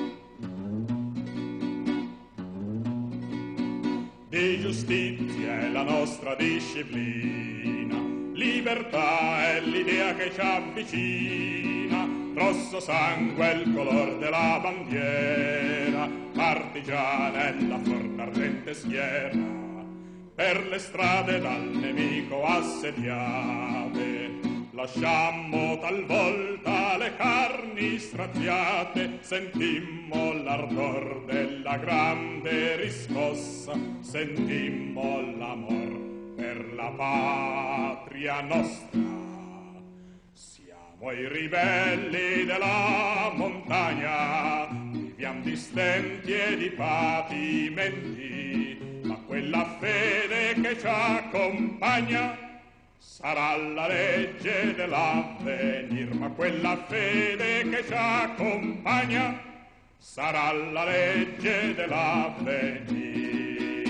Di giustizia è la nostra disciplina, libertà è l'idea che ci avvicina, rosso sangue è il color della bandiera, partigiana è la forte ardente schiera, per le strade dal nemico assediate. Lasciammo talvolta le carni straziate, sentimmo l'ardor della grande riscossa, sentimmo l'amor per la patria nostra. Siamo i ribelli della montagna, viviamo di stenti e di patimenti, ma quella fede che ci accompagna sarà la legge dell'avvenir, ma quella fede che ci accompagna sarà la legge dell'avvenir.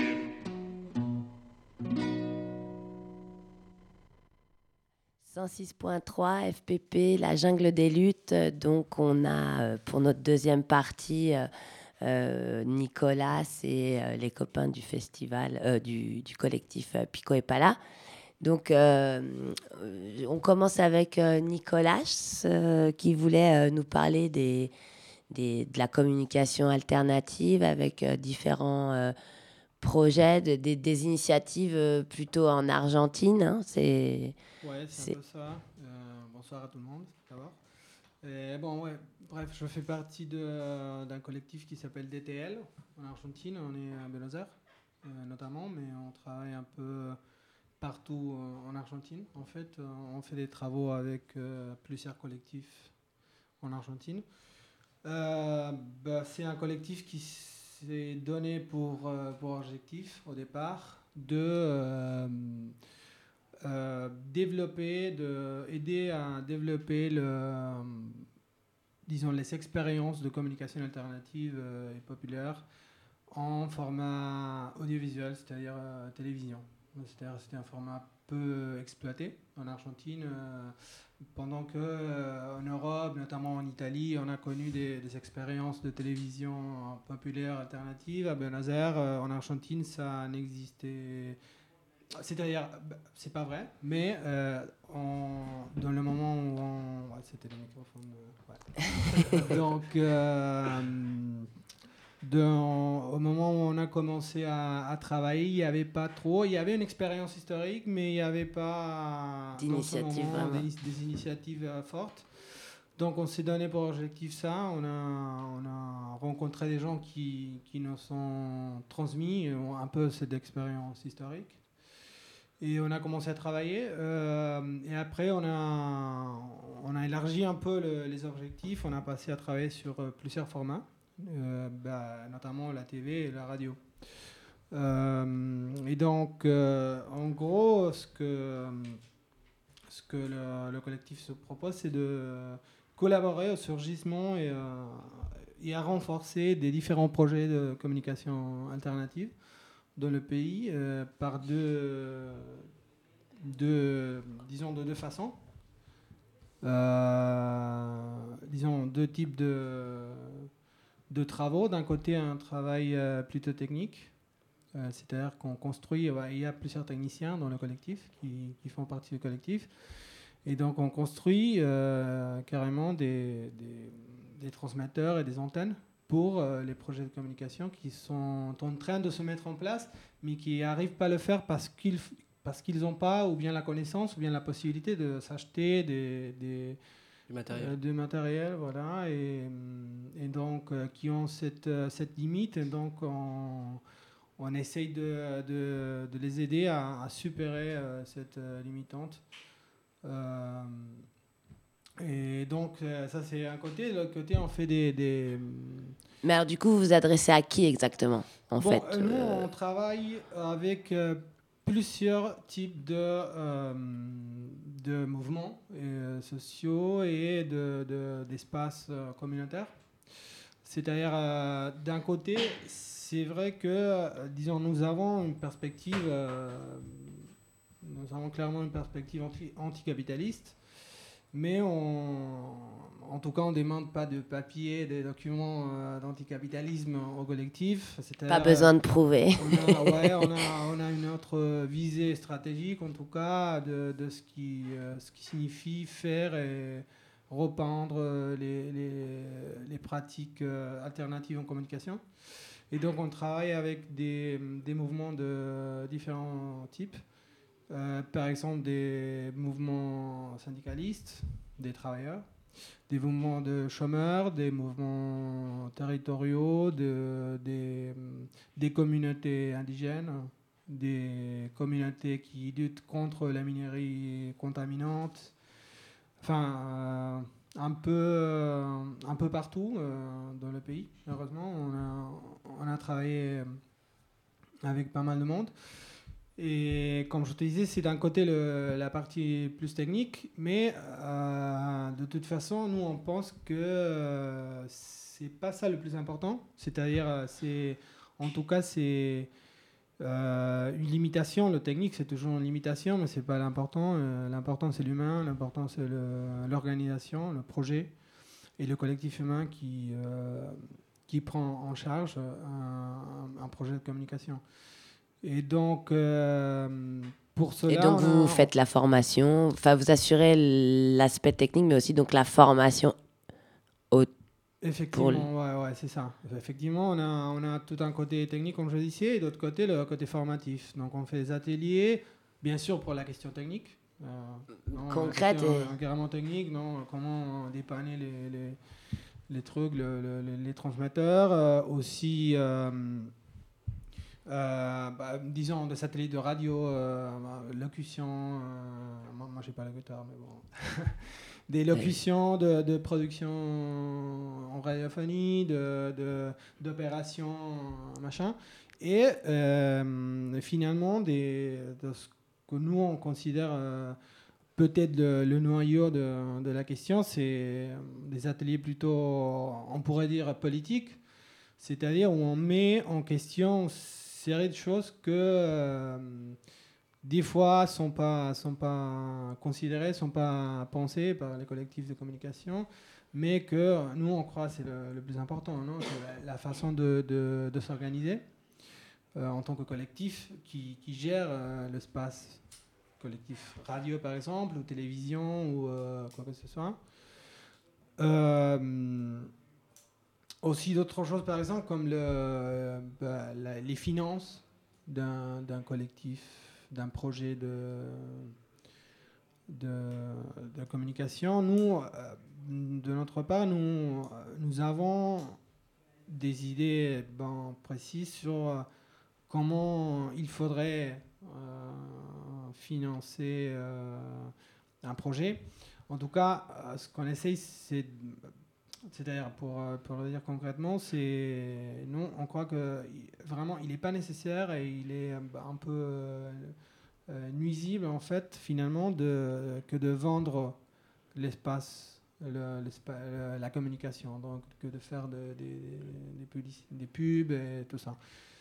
cent six point trois F P P, la jungle des luttes. Donc, on a, euh, pour notre deuxième partie, euh, euh, Nicolas et euh, les copains du festival, euh, du, du collectif euh, Pico et Pala. Donc, euh, on commence avec euh, Nicolas euh, qui voulait euh, nous parler des, des, de la communication alternative avec euh, différents euh, projets, de, des, des initiatives euh, plutôt en Argentine. Hein, c'est, Ouais, c'est, c'est un peu ça. Euh, bonsoir à tout le monde, d'abord. Et bon, ouais, bref, je fais partie de, d'un collectif qui s'appelle D T L en Argentine. On est à Buenos Aires, euh, notamment, mais on travaille un peu partout euh, en Argentine. En fait, euh, on fait des travaux avec euh, plusieurs collectifs en Argentine. Euh, bah, c'est un collectif qui s'est donné pour, euh, pour objectif, au départ, de euh, euh, développer, de aider à développer le, euh, disons, les expériences de communication alternative euh, et populaire en format audiovisuel, c'est-à-dire euh, télévision. C'est-à-dire c'était un format peu exploité en Argentine, euh, pendant que euh, en Europe, notamment en Italie, on a connu des, des expériences de télévision populaire alternative. À Buenos Aires, euh, en Argentine, ça n'existait. C'est-à-dire, c'est pas vrai, mais euh, on, dans le moment où on, ouais, c'était le microphone. Euh, ouais. Donc euh, Dans, au moment où on a commencé à, à travailler, il n'y avait pas trop. Il y avait une expérience historique, mais il n'y avait pas d'initiatives, moment, des, des initiatives euh, fortes. Donc on s'est donné pour objectif ça. On a, on a rencontré des gens qui, qui nous ont transmis un peu cette expérience historique. Et on a commencé à travailler. Euh, et après, on a, on a élargi un peu le, les objectifs. On a passé à travailler sur euh, plusieurs formats. Euh, bah, notamment la T V et la radio. Euh, et donc, euh, en gros, ce que, ce que le, le collectif se propose, c'est de collaborer au surgissement et, euh, et à renforcer des différents projets de communication alternative dans le pays euh, par deux, deux, disons, de deux façons. Euh, disons, deux types de de travaux. D'un côté, un travail euh, plutôt technique, euh, c'est-à-dire qu'on construit, ouais, il y a plusieurs techniciens dans le collectif qui, qui font partie du collectif, et donc on construit euh, carrément des, des, des transmetteurs et des antennes pour euh, les projets de communication qui sont en train de se mettre en place, mais qui n'arrivent pas à le faire parce qu'ils parce qu'ils n'ont pas ou bien la connaissance ou bien la possibilité de s'acheter des, des Du matériel. Euh, de matériel, voilà, et, et donc euh, qui ont cette, euh, cette limite, et donc on, on essaye de, de, de les aider à, à supérer euh, cette euh, limitante. Euh, et donc euh, ça c'est un côté, de l'autre côté on fait des, des... Mais alors du coup vous vous adressez à qui exactement en bon, fait euh, Nous euh... on travaille avec euh, plusieurs types de, euh, de mouvements euh, sociaux et de, de, d'espaces euh, communautaires. C'est-à-dire, euh, d'un côté, c'est vrai que, euh, disons, nous avons une perspective, euh, nous avons clairement une perspective anti- anticapitaliste, mais on, en tout cas, on ne demande pas de papier, des documents euh, d'anticapitalisme au collectif. Pas besoin de prouver. On a, ouais, on a, on a une autre visée stratégique, en tout cas, de, de ce, qui, euh, ce qui signifie faire et repeindre les, les, les pratiques euh, alternatives en communication. Et donc, on travaille avec des, des mouvements de différents types. Euh, par exemple, des mouvements syndicalistes, des travailleurs, des mouvements de chômeurs, des mouvements territoriaux, de, des, des communautés indigènes, des communautés qui luttent contre la minerie contaminante, enfin, euh, un, peu, euh, un peu partout euh, dans le pays. Heureusement, on a, on a travaillé avec pas mal de monde. Et comme je te disais, c'est d'un côté le, la partie plus technique, mais euh, de toute façon, nous, on pense que euh, c'est pas ça le plus important. C'est-à-dire, c'est, en tout cas, c'est euh, une limitation. Le technique, c'est toujours une limitation, mais c'est pas l'important. Euh, l'important, c'est l'humain. L'important, c'est le, l'organisation, le projet et le collectif humain qui, euh, qui prend en charge un, un projet de communication. Et donc, euh, pour cela... Et donc, vous a... faites la formation, enfin, vous assurez l'aspect technique, mais aussi donc la formation au... Effectivement, pour... ouais, ouais, c'est ça. Effectivement, on a, on a tout un côté technique, comme je disais, et d'autre côté, le côté formatif. Donc, on fait des ateliers, bien sûr, pour la question technique. Euh, non, concrète et... Carrément technique, non, comment dépanner les, les, les trucs, le, le, les, les transmetteurs. Euh, aussi... Euh, Euh, bah, disons des satellites de radio, euh, locution, euh, moi, moi j'ai pas la guitare, mais bon, des locutions de, de production en radiophonie, de, de, d'opérations, machin, et euh, finalement des, de ce que nous on considère euh, peut-être le, le noyau de, de la question, c'est des ateliers plutôt, on pourrait dire, politiques, c'est-à-dire où on met en question série de choses que euh, des fois sont pas sont pas considérées, sont pas pensées par les collectifs de communication, mais que nous on croit c'est le, le plus important, non, c'est la, la façon de, de, de s'organiser euh, en tant que collectif qui, qui gère euh, l'espace collectif radio par exemple ou télévision ou euh, quoi que ce soit. Euh, Aussi d'autres choses, par exemple, comme le, bah, la, les finances d'un, d'un collectif, d'un projet de, de, de communication. Nous, euh, de notre part, nous, nous avons des idées ben, précises sur comment il faudrait euh, financer euh, un projet. En tout cas, ce qu'on essaye, c'est... C'est-à-dire, pour, pour le dire concrètement, c'est, nous, on croit que vraiment, il n'est pas nécessaire et il est un peu euh, nuisible, en fait, finalement, de, que de vendre l'espace, le, l'espace, la communication, donc que de faire de, de, de, des, des pubs et tout ça.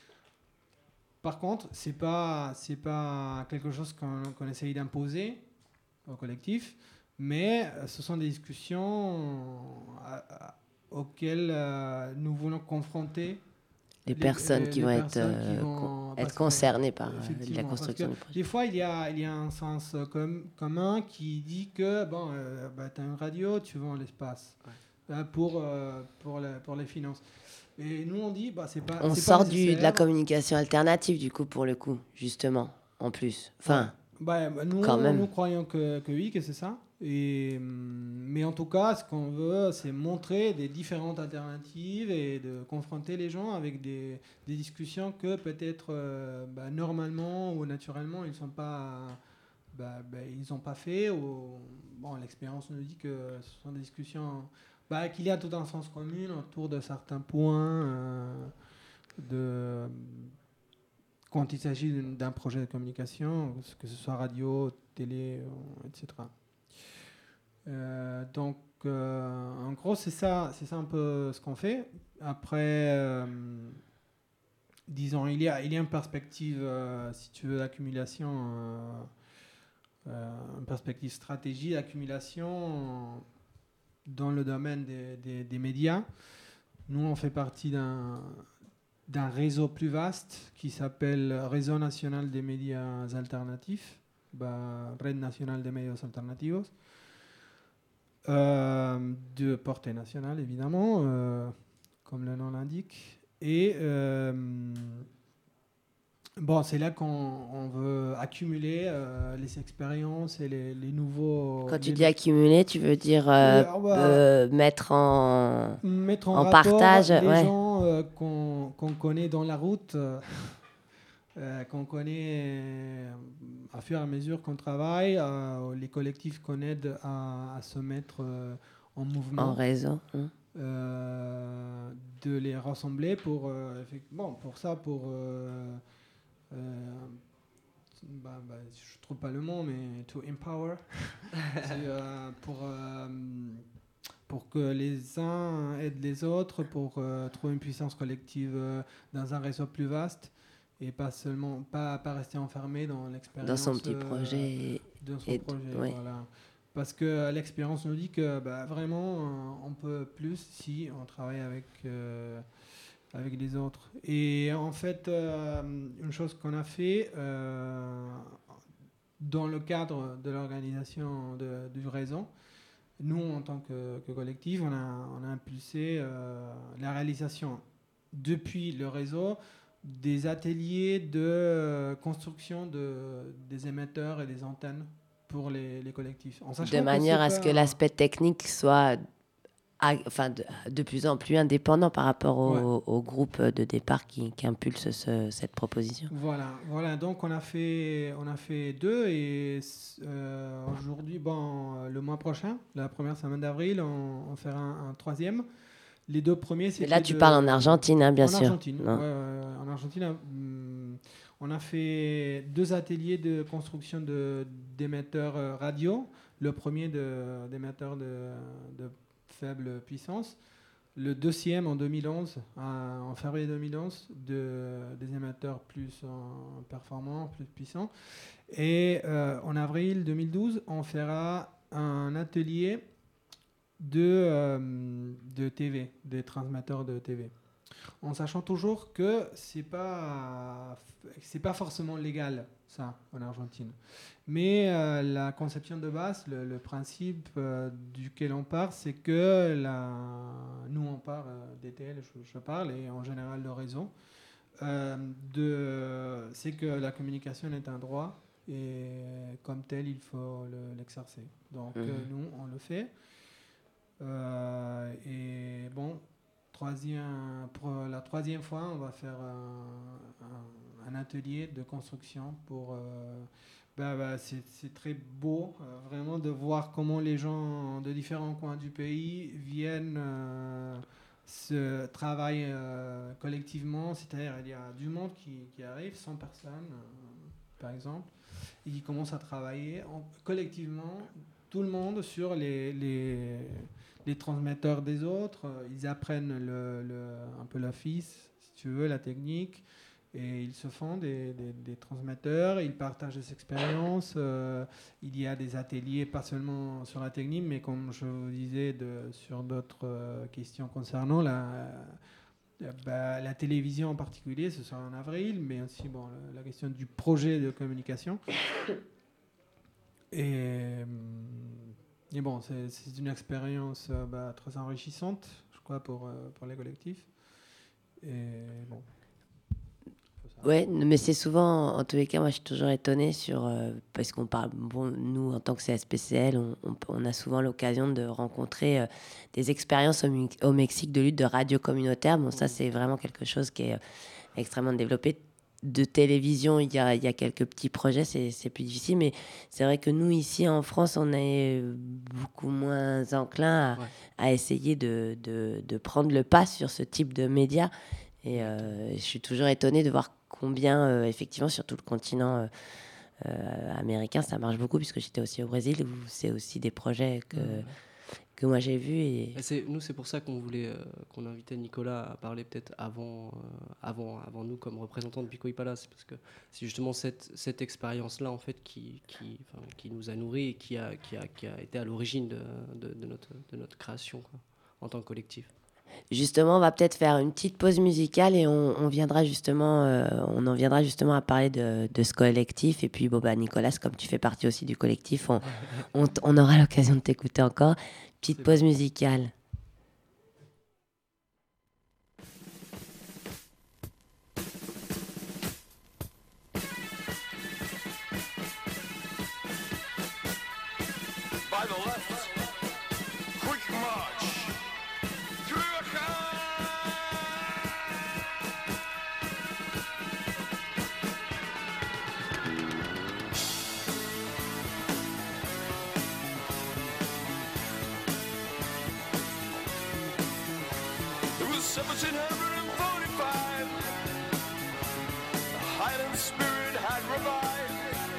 Par contre, ce n'est pas, c'est pas quelque chose qu'on, qu'on essaye d'imposer au collectif. Mais ce sont des discussions à, à, auxquelles euh, nous voulons confronter les, les personnes les, qui les vont personnes être, qui vont, euh, être concernées par la construction du projet. Des fois, il y a, il y a un sens com- commun qui dit que bon, euh, bah, tu as une radio, tu vends l'espace ouais. euh, pour, euh, pour, la, pour les finances. Et nous, on dit bah, c'est pas. On c'est sort pas du, de la communication alternative, du coup, pour le coup, justement, en plus. Enfin, ouais. bah, bah, nous, quand même. Nous croyons que, que oui, que c'est ça. Et, mais en tout cas, ce qu'on veut, c'est montrer des différentes alternatives et de confronter les gens avec des, des discussions que peut-être euh, bah, normalement ou naturellement ils sont pas, bah, bah, ils n'ont pas fait. Ou, bon, l'expérience nous dit que ce sont des discussions bah, qu'il y a tout un sens commun autour de certains points euh, de, quand il s'agit d'un projet de communication, que ce soit radio, télé, et cetera. Euh, donc, euh, en gros, c'est ça, c'est ça un peu ce qu'on fait. Après, euh, disons, il y a, il y a une perspective, euh, si tu veux, d'accumulation, euh, euh, une perspective stratégie d'accumulation dans le domaine des, des, des médias. Nous, on fait partie d'un, d'un réseau plus vaste qui s'appelle Réseau national des médias alternatifs, bah, Red nationale des médias alternativos. Euh, de portée nationale, évidemment, euh, comme le nom l'indique. Et euh, bon, c'est là qu'on on veut accumuler euh, les expériences et les, les nouveaux... Quand tu les dis accumuler, tu veux dire euh, oui, bah, euh, mettre en, mettre en, en rapport partage les ouais. gens euh, qu'on, qu'on connaît dans la route, euh, euh, qu'on connaît euh, à fur et à mesure qu'on travaille, euh, les collectifs qu'on aide à, à se mettre euh, en mouvement. En réseau. Hein. Euh, de les rassembler pour, euh, bon, pour ça, pour... Euh, euh, bah, bah, je trouve pas le mot, mais to empower. C'est, euh, pour, euh, pour que les uns aident les autres, pour euh, trouver une puissance collective euh, dans un réseau plus vaste. Et pas seulement, pas, pas rester enfermé dans l'expérience. Dans son petit projet. Euh, dans son et projet, oui. voilà. parce que l'expérience nous dit que bah, vraiment euh, on peut plus si on travaille avec, euh, avec les autres. Et en fait, euh, une chose qu'on a fait euh, dans le cadre de l'organisation de, du réseau, nous en tant que, que collectif, on a, on a impulsé euh, la réalisation depuis le réseau des ateliers de construction de, des émetteurs et des antennes pour les, les collectifs. En sachant De manière que à ce que l'aspect technique soit à, enfin, de, de plus en plus indépendant par rapport au, Ouais. au groupe de départ qui, qui impulse ce, cette proposition. Voilà, voilà. Donc on a fait, on a fait deux et euh, aujourd'hui, bon, le mois prochain, la première semaine d'avril, on, on fera un, un troisième. Les deux premiers, c'était. Mais là, tu de, parles en Argentine, hein, bien en sûr. Argentine, Non. ouais, ouais, en Argentine, hum, on a fait deux ateliers de construction de, d'émetteurs euh, radio. Le premier de, d'émetteurs de, de faible puissance. Le deuxième en deux mille onze, en, en février deux mille onze, de, des émetteurs plus en performants, plus puissants. Et euh, en avril deux mille douze, on fera un atelier de, euh, de T V, des transmetteurs de T V. En sachant toujours que c'est pas c'est pas forcément légal ça en Argentine, mais euh, la conception de base, le, le principe euh, duquel on part, c'est que la, nous on parle euh, d'E T L, je, je parle et en général de réseau, euh, de, c'est que la communication est un droit et comme tel il faut le, l'exercer. Donc mmh. euh, nous on le fait. Euh, et bon, troisième, pour la troisième fois, on va faire un, un, un atelier de construction pour. Euh, bah, bah, c'est, c'est très beau, euh, vraiment, de voir comment les gens de différents coins du pays viennent euh, se travailler euh, collectivement. C'est-à-dire, il y a du monde qui, qui arrive, cent personnes, euh, par exemple, et qui commencent à travailler en, collectivement. Tout le monde sur les, les, les transmetteurs des autres. Ils apprennent le, le, un peu l'office, si tu veux, la technique, et ils se font des, des, des transmetteurs, ils partagent des expériences. Euh, il y a des ateliers, pas seulement sur la technique, mais comme je vous disais, de, sur d'autres euh, questions concernant la, bah, la télévision en particulier, ce sera en avril, mais aussi bon, la, la question du projet de communication. Et, et bon, c'est, c'est une expérience euh, bah, très enrichissante, je crois, pour, euh, pour les collectifs. Et bon. Ouais, mais c'est souvent, en tous les cas, moi je suis toujours étonnée sur, euh, parce qu'on parle, bon, nous en tant que C S P C L, on, on, on a souvent l'occasion de rencontrer euh, des expériences au, au Mexique de lutte de radio communautaire. Bon, ça c'est vraiment quelque chose qui est euh, extrêmement développé. De télévision, il y a, il y a quelques petits projets, c'est, c'est plus difficile, mais c'est vrai que nous, ici en France, on est beaucoup moins enclin à, ouais. à essayer de, de, de prendre le pas sur ce type de médias. Et euh, je suis toujours étonnée de voir combien, euh, effectivement, sur tout le continent euh, euh, américain, ça marche beaucoup, puisque j'étais aussi au Brésil, où c'est aussi des projets que... Mmh. que moi j'ai vu. Et... C'est, nous, c'est pour ça qu'on voulait euh, qu'on invitait Nicolas à parler peut-être avant, euh, avant, avant nous comme représentant de Pico y Pala. C'est parce que c'est justement cette, cette expérience-là en fait, qui, qui, qui nous a nourris et qui a, qui a, qui a été à l'origine de, de, de, notre, de notre création quoi, en tant que collectif. Justement, on va peut-être faire une petite pause musicale et on, on, viendra justement, euh, on en viendra justement à parler de, de ce collectif. Et puis, bon, bah, Nicolas, comme tu fais partie aussi du collectif, on, on, on aura l'occasion de t'écouter encore. Petite pause musicale. By the left, quick march through a car. It was seventeen forty-five. The Highland spirit had revived.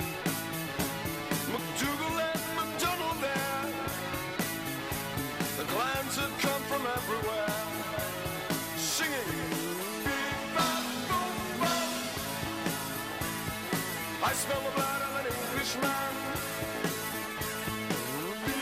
McDougal and McDonald there. The clans had come from everywhere, singing beep-bop, boom-bop. I smell the blood of an Englishman.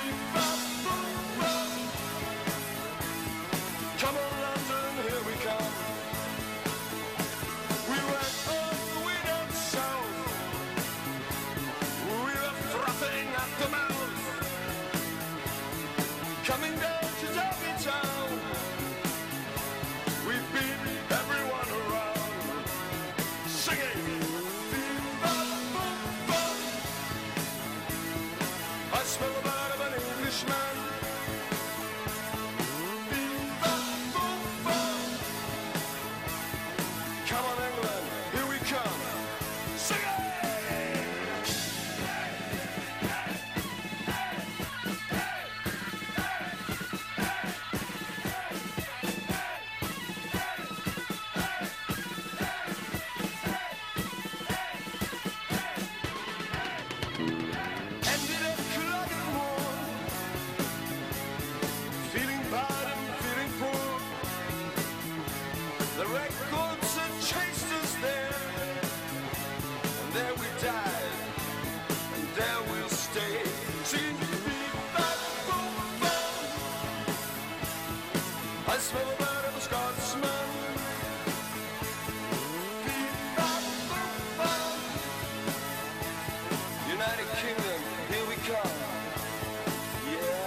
Keep up the fun. United Kingdom, here we come. Yeah.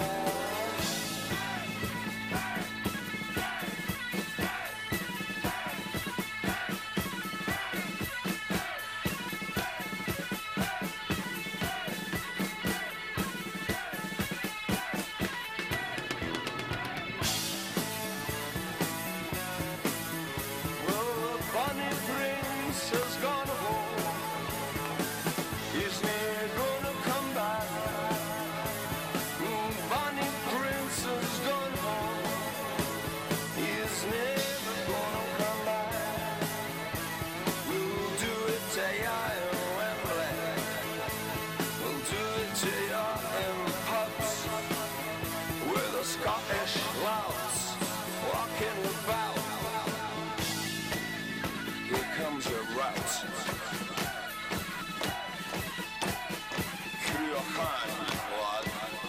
Well, the bunny prince has gone home. He's never gonna come back. Mm, Bunny prince has gone home. He's never gonna come back. We'll do it to you in Wembley. We'll do it to you in pubs with the Scottish louts walking about. Here comes your route. Cruachan, lad.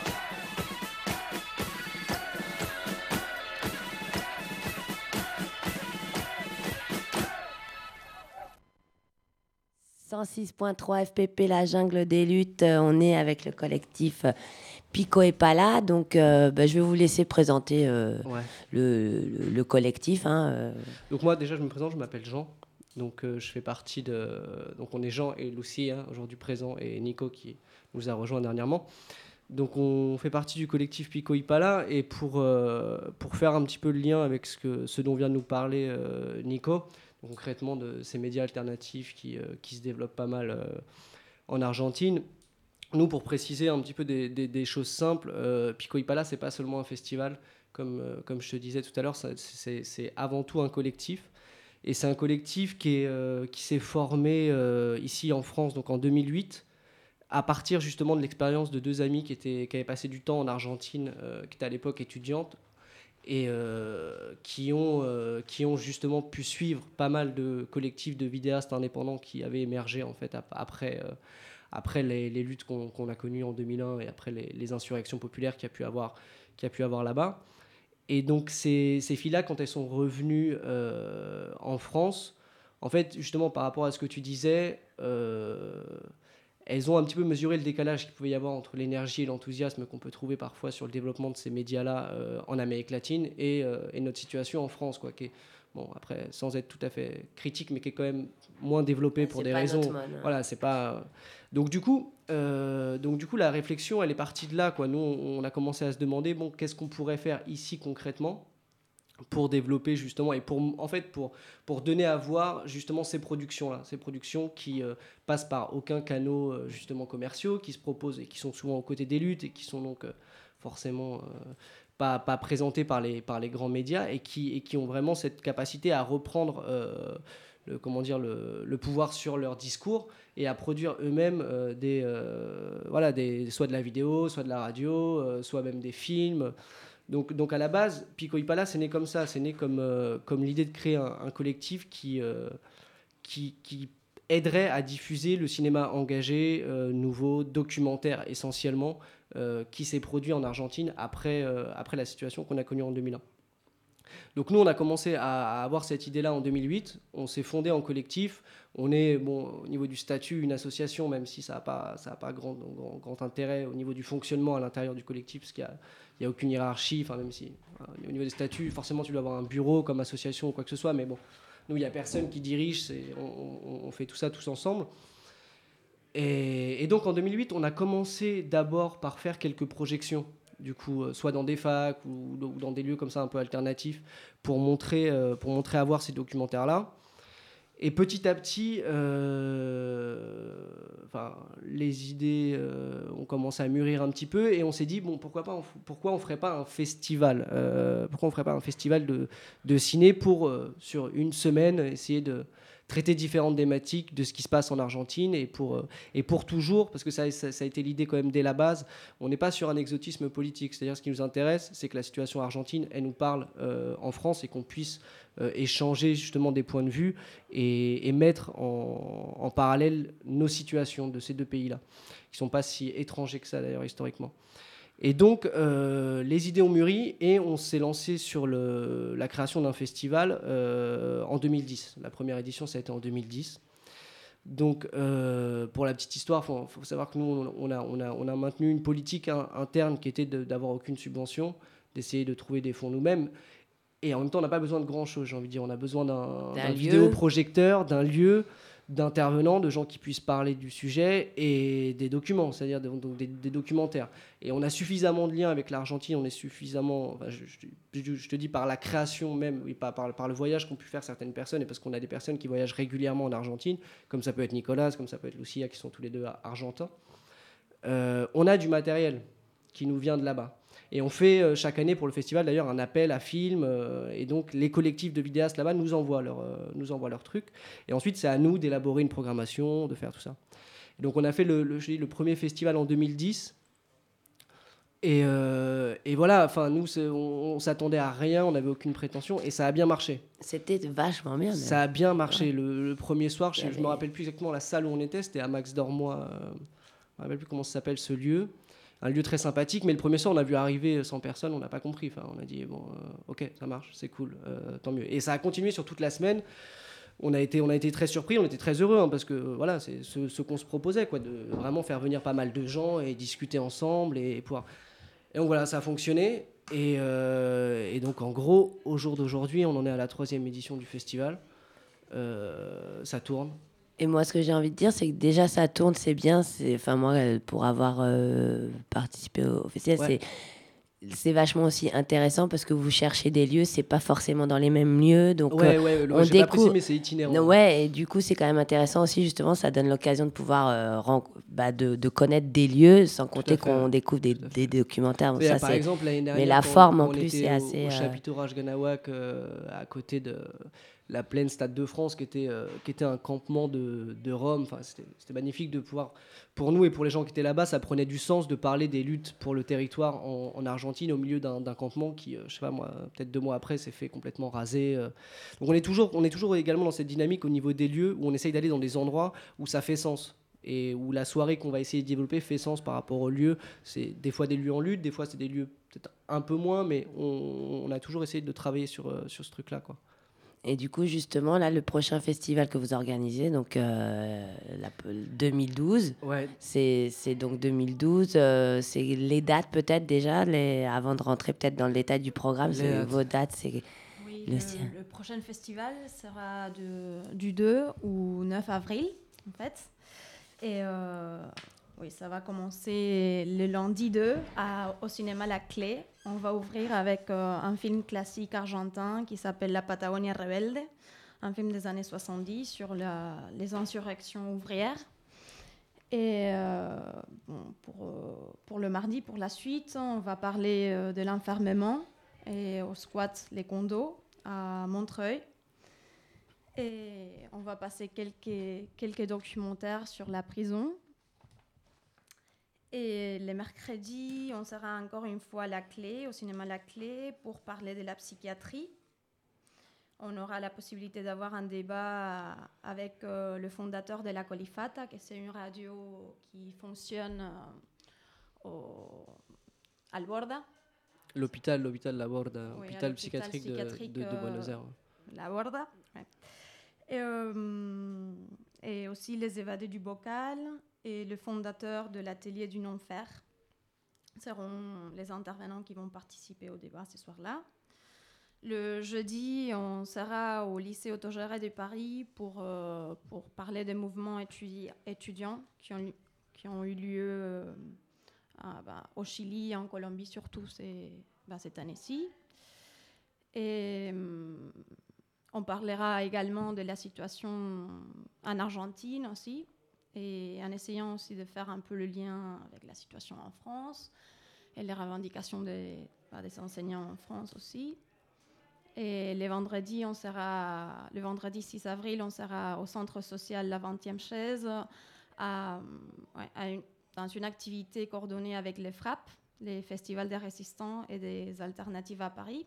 cent six point trois F P P, la jungle des luttes. Euh, on est avec le collectif euh, Pico et Pala. Donc, euh, bah, je vais vous laisser présenter euh, Ouais. le, le- le collectif. Hein, euh. Donc moi déjà je me présente, je m'appelle Jean. Donc euh, je fais partie de... Donc on est Jean et Lucie, hein, aujourd'hui présent, et Nico qui nous a rejoint dernièrement. Donc on fait partie du collectif Pico y Pala, et pour, euh, pour faire un petit peu le lien avec ce, que, ce dont vient de nous parler euh, Nico, donc concrètement de ces médias alternatifs qui, euh, qui se développent pas mal euh, en Argentine. Nous, pour préciser un petit peu des, des- des choses simples, euh, Pico y Pala, c'est pas seulement un festival, comme, euh, comme je te disais tout à l'heure, ça- c'est c'est avant tout un collectif. Et c'est un collectif qui est, euh, qui s'est formé euh, ici en France, donc en deux mille huit, à partir justement de l'expérience de deux amis qui, étaient, qui avaient passé du temps en Argentine, euh, qui étaient à l'époque étudiantes, et euh, qui, ont, euh, qui ont justement pu suivre pas mal de collectifs de vidéastes indépendants qui avaient émergé en fait ap- après, euh, après les, les luttes qu'on qu'on a connues en deux mille un et après les, les insurrections populaires qu'il y a pu avoir, qu'il y a pu avoir là-bas. Et donc ces, ces filles-là, quand elles sont revenues euh, en France, en fait, justement par rapport à ce que tu disais, euh, elles ont un petit peu mesuré le décalage qu'il pouvait y avoir entre l'énergie et l'enthousiasme qu'on peut trouver parfois sur le développement de ces médias-là euh, en Amérique latine et, euh, et notre situation en France, quoi, qui est, bon, après, sans être tout à fait critique, mais qui est quand même moins développée pour C'est des pas raisons... notre mode, hein. Voilà, c'est pas... Donc du coup, euh, donc du coup, la réflexion, elle est partie de là, quoi. Nous, on on a commencé à se demander, bon, qu'est-ce qu'on pourrait faire ici concrètement pour développer justement et pour en fait pour pour donner à voir justement ces productions là, ces productions qui euh, passent par aucun canal euh, justement commerciaux, qui se proposent et qui sont souvent aux côtés des luttes et qui sont donc euh, forcément euh, pas pas présentées par les par les grands médias et qui et qui ont vraiment cette capacité à reprendre euh, le, comment dire, le, le pouvoir sur leur discours et à produire eux-mêmes euh, des, euh, voilà, des, soit de la vidéo, soit de la radio, euh, soit même des films. Donc, donc à la base, Pico y Pala, c'est né comme ça, c'est né comme, euh, comme l'idée de créer un, un collectif qui, euh, qui, qui aiderait à diffuser le cinéma engagé, euh, nouveau, documentaire essentiellement, euh, qui s'est produit en Argentine après, euh, après la situation qu'on a connue en deux mille un. Donc nous, on a commencé à, à avoir cette idée-là en deux mille huit. On s'est fondé en collectif. On est, bon, au niveau du statut, une association, même si ça n'a pas, ça a pas grand, grand, grand intérêt au niveau du fonctionnement à l'intérieur du collectif, parce qu'il n'y a, il y a aucune hiérarchie. Enfin, même si, voilà, au niveau des statuts, forcément, tu dois avoir un bureau comme association ou quoi que ce soit. Mais bon, nous, il n'y a personne qui dirige. C'est, on, on, on fait tout ça tous ensemble. Et, et donc, en deux mille huit, on a commencé d'abord par faire quelques projections. Du coup, euh, soit dans des facs ou, ou dans des lieux comme ça un peu alternatifs pour montrer, euh, pour montrer à voir ces documentaires-là. Et petit à petit, euh, enfin, les idées euh, ont commencé à mûrir un petit peu et on s'est dit, bon, pourquoi pas, on, pourquoi on ne ferait pas un festival euh, Pourquoi on ne ferait pas un festival de, de ciné pour, euh, sur une semaine, essayer de traiter différentes thématiques de ce qui se passe en Argentine et pour, euh, et pour toujours, parce que ça, ça, ça a été l'idée quand même dès la base, on n'est pas sur un exotisme politique. C'est-à-dire ce qui nous intéresse, c'est que la situation argentine, elle nous parle euh, en France et qu'on puisse euh, échanger justement des points de vue et, et mettre en, en parallèle nos situations de ces deux pays-là, qui ne sont pas si étrangers que ça d'ailleurs historiquement. Et donc, euh, les idées ont mûri et on s'est lancé sur le, la création d'un festival euh, en deux mille dix. La première édition, ça a été en deux mille dix. Donc, euh, pour la petite histoire, il faut, faut savoir que nous, on a, on a, on a maintenu une politique hein, interne qui était de, d'avoir aucune subvention, d'essayer de trouver des fonds nous-mêmes. Et en même temps, on n'a pas besoin de grand-chose, j'ai envie de dire. On a besoin d'un, D'un d'un lieu. vidéoprojecteur, d'un lieu, d'intervenants, de gens qui puissent parler du sujet et des documents, c'est-à-dire de- donc des, des documentaires. Et on a suffisamment de liens avec l'Argentine, on est suffisamment, enfin, je, je- je- je te dis par la création même, et pas par, par le voyage qu'ont pu faire certaines personnes, et parce qu'on a des personnes qui voyagent régulièrement en Argentine, comme ça peut être Nicolas, comme ça peut être Lucia, qui sont tous les deux ar- argentins. Euh, on a du matériel qui nous vient de là-bas. Et on fait euh, chaque année pour le festival d'ailleurs un appel à films euh, et donc les collectifs de vidéastes là-bas nous envoient leurs euh, nous envoient leurs trucs et ensuite c'est à nous d'élaborer une programmation, de faire tout ça. Et donc on a fait le, le, je dis, le premier festival en deux mille dix et, euh, et voilà, enfin nous c'est, on, on s'attendait à rien, on n'avait aucune prétention et ça a bien marché. C'était vachement bien. Même. Ça a bien marché. Ouais. Le, le premier soir, je Il y ne avait- me rappelle plus exactement la salle où on était, c'était à Max Dormois, euh, je ne me rappelle plus comment ça s'appelle ce lieu. Un lieu très sympathique, mais le premier soir, on a vu arriver cent personnes, on n'a pas compris. Enfin, on a dit, bon, euh, ok, ça marche, c'est cool, euh, tant mieux. Et ça a continué sur toute la semaine. On a été, on a été très surpris, on était très heureux, hein, parce que euh, voilà, c'est ce, ce qu'on se proposait, quoi, de vraiment faire venir pas mal de gens et discuter ensemble et, et pouvoir. Et donc voilà, ça a fonctionné. Et, euh, et donc, en gros, au jour d'aujourd'hui, on en est à la troisième édition du festival. Euh, ça tourne. Et moi, ce que j'ai envie de dire, c'est que déjà, ça tourne, c'est bien. C'est, enfin, moi, euh, pour avoir euh, participé au festival, Ouais. c'est, c'est vachement aussi intéressant parce que vous cherchez des lieux, c'est pas forcément dans les mêmes lieux. Donc, Ouais, euh, ouais, le- on j'ai pas découvre- précisé, mais c'est itinérant. non, ouais, et du coup, c'est quand même intéressant aussi, justement, ça donne l'occasion de pouvoir euh, ren- bah, de, de connaître des lieux, sans compter fait, qu'on découvre des, tout à fait. des documentaires. Donc Il y a, ça, par c'est... exemple, l'année dernière, la quand- forme, en quand on plus, était c'est au- assez, Au euh, chapiteau Rajganawak, euh, à côté de la plaine Stade de France, qui était, euh, qui était un campement de, de Rome. Enfin, c'était, c'était magnifique de pouvoir, pour nous et pour les gens qui étaient là-bas, ça prenait du sens de parler des luttes pour le territoire en, en Argentine, au milieu d'un, d'un campement qui, euh, je sais pas moi, peut-être deux mois après, s'est fait complètement raser. euh. Donc on est, toujours, on est toujours également dans cette dynamique au niveau des lieux, où on essaye d'aller dans des endroits où ça fait sens. Et où la soirée qu'on va essayer de développer fait sens par rapport aux lieux. C'est des fois des lieux en lutte, des fois c'est des lieux peut-être un peu moins, mais on, on a toujours essayé de travailler sur, euh, sur ce truc-là, quoi. Et du coup, justement, là, le prochain festival que vous organisez, donc euh, la, deux mille douze, Ouais. c'est, c'est donc deux mille douze, euh, c'est les dates peut-être déjà, les, avant de rentrer peut-être dans le détail du programme, Les c'est, dates. vos dates, c'est Oui, le le, sien. le prochain festival sera de- du deux au neuf avril, en fait. Et euh, oui, ça va commencer le lundi deux à- au cinéma La Clé. On va ouvrir avec euh, un film classique argentin qui s'appelle La Patagonia Rebelde, un film des années soixante-dix sur la- les insurrections ouvrières. Et euh, bon, pour, euh, pour le mardi, pour la suite, on va parler euh, de l'enfermement et au squat Les Condos à Montreuil. Et on va passer quelques, quelques documentaires sur la prison. Et les mercredis, on sera encore une fois à La Clé, au cinéma La Clé, pour parler de la psychiatrie. On aura la possibilité d'avoir un débat avec euh, le fondateur de la Colifata, que c'est une radio qui fonctionne euh, au Alborda. L'hôpital, l'hôpital La Borda, Oui, à hôpital l'hôpital psychiatrique, de- psychiatrique, de, de, euh, Buenos Aires. La Borda. Ouais. Et, euh, et aussi les évadés du bocal et le fondateur de l'atelier du non-fer seront les intervenants qui vont participer au débat ce soir-là. Le jeudi, on sera au lycée Autogéré de Paris pour, euh, pour parler des mouvements étudi- étudiants qui ont, qui ont eu lieu euh, à, bah, au Chili et en Colombie surtout c'est, bah, cette année-ci. Et hum, on parlera également de la situation en Argentine aussi, et en essayant aussi de faire un peu le lien avec la situation en France et les revendications des, bah, des enseignants en France aussi. Et les vendredis, on sera, le vendredi six avril, on sera au centre social La vingtième chaise, à, ouais, à une, dans une activité coordonnée avec les FRAP, les festivals des résistants et des alternatives à Paris.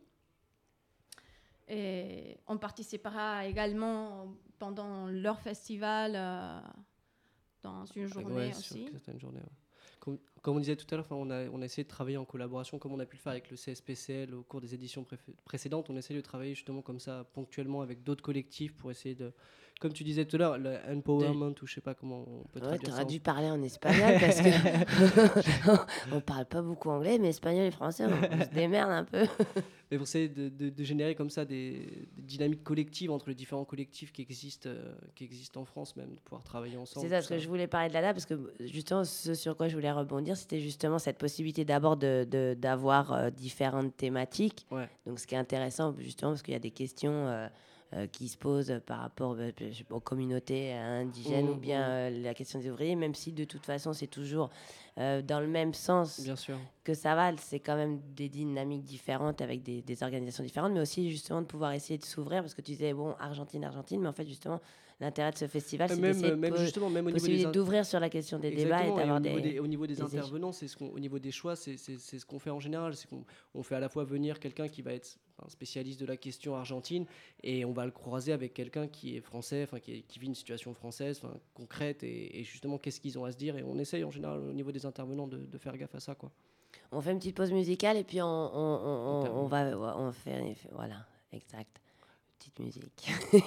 Et on participera également pendant leur festival euh, dans une journée Ouais, aussi. sur certaines journées. Ouais. Com- comme on disait tout à l'heure, on a, on a essayé de travailler en collaboration, comme on a pu le faire avec le C S P C L au cours des éditions préf- précédentes. On essaie de travailler justement comme ça, ponctuellement, avec d'autres collectifs pour essayer de, comme tu disais tout à l'heure, le empowerment, de... ou je sais pas comment on peut ouais, traduire ça. Tu aurais dû parler en espagnol parce que on parle pas beaucoup anglais, mais espagnol et français, on, on se démerde un peu. Mais pour essayer de, de, de générer comme ça des, des dynamiques collectives entre les différents collectifs qui existent, euh, qui existent en France même, de pouvoir travailler ensemble. C'est ça, parce que je voulais parler de Lala, parce que justement, ce sur quoi je voulais rebondir, c'était justement cette possibilité d'abord de, de, d'avoir euh, différentes thématiques. Ouais. Donc ce qui est intéressant, justement, parce qu'il y a des questions euh, euh, qui se posent par rapport euh, je sais pas, aux communautés indigènes, Mmh, ou bien mmh. euh, la question des ouvriers, même si de toute façon c'est toujours euh, dans le même sens. Bien sûr. Que ça va, c'est quand même des dynamiques différentes avec des, des organisations différentes, mais aussi justement de pouvoir essayer de s'ouvrir, parce que tu disais, bon, Argentine, Argentine, mais en fait justement, l'intérêt de ce festival, c'est Même, d'essayer même de justement, même au niveau possibilité des in- d'ouvrir sur la question des Exactement, débats et d'avoir au niveau des, des, au niveau des, des intervenants, c'est ce qu'on, au niveau des choix, c'est, c'est, c'est ce qu'on fait en général. C'est qu'on on fait à la fois venir quelqu'un qui va être un spécialiste de la question argentine, et on va le croiser avec quelqu'un qui est français, enfin qui, est- qui vit une situation française, enfin concrète, et, et justement qu'est-ce qu'ils ont à se dire. Et on essaye en général au niveau des intervenants de, de faire gaffe à ça, quoi. On fait une petite pause musicale et puis on, on, on, on, on va, on fait, voilà, exact, petite musique.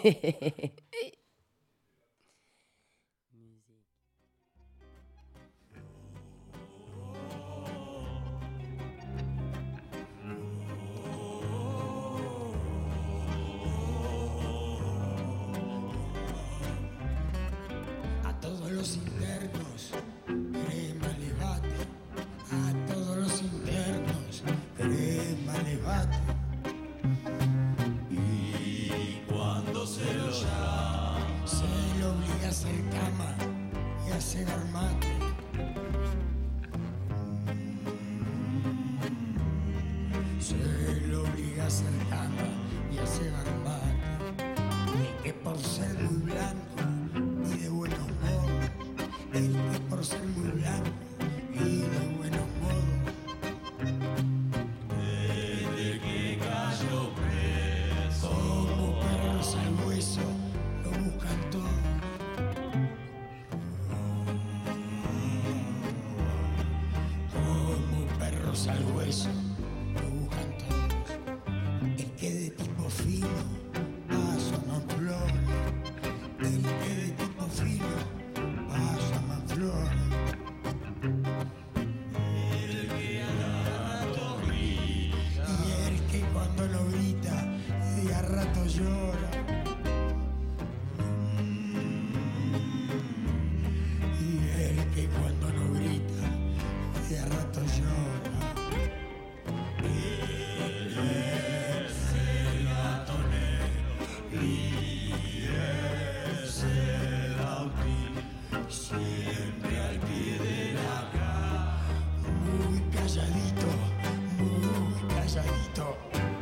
A todos los internos, crema levate. A todos los internos, crema levate. Y cuando se lo da, se lo obliga a hacer cama y a hacer armate. Se lo obliga a hacer cama y a hacer armate. Y que por ser muy blanco y de buenos modos, el que por ser muy blanco y de buenos modos, desde que cayó preso, como perros al hueso, lo buscan todo. Como perros al hueso, lo buscan todos. El que de tipo fino pasa a Manflor, el que de tipo fino pasa a Manflor. El que a rato grita y el que cuando no grita y a rato llora. Y el que cuando no grita y a rato llora. Es el gato negro y es el Auti, siempre al pie de la cama, muy calladito, muy calladito.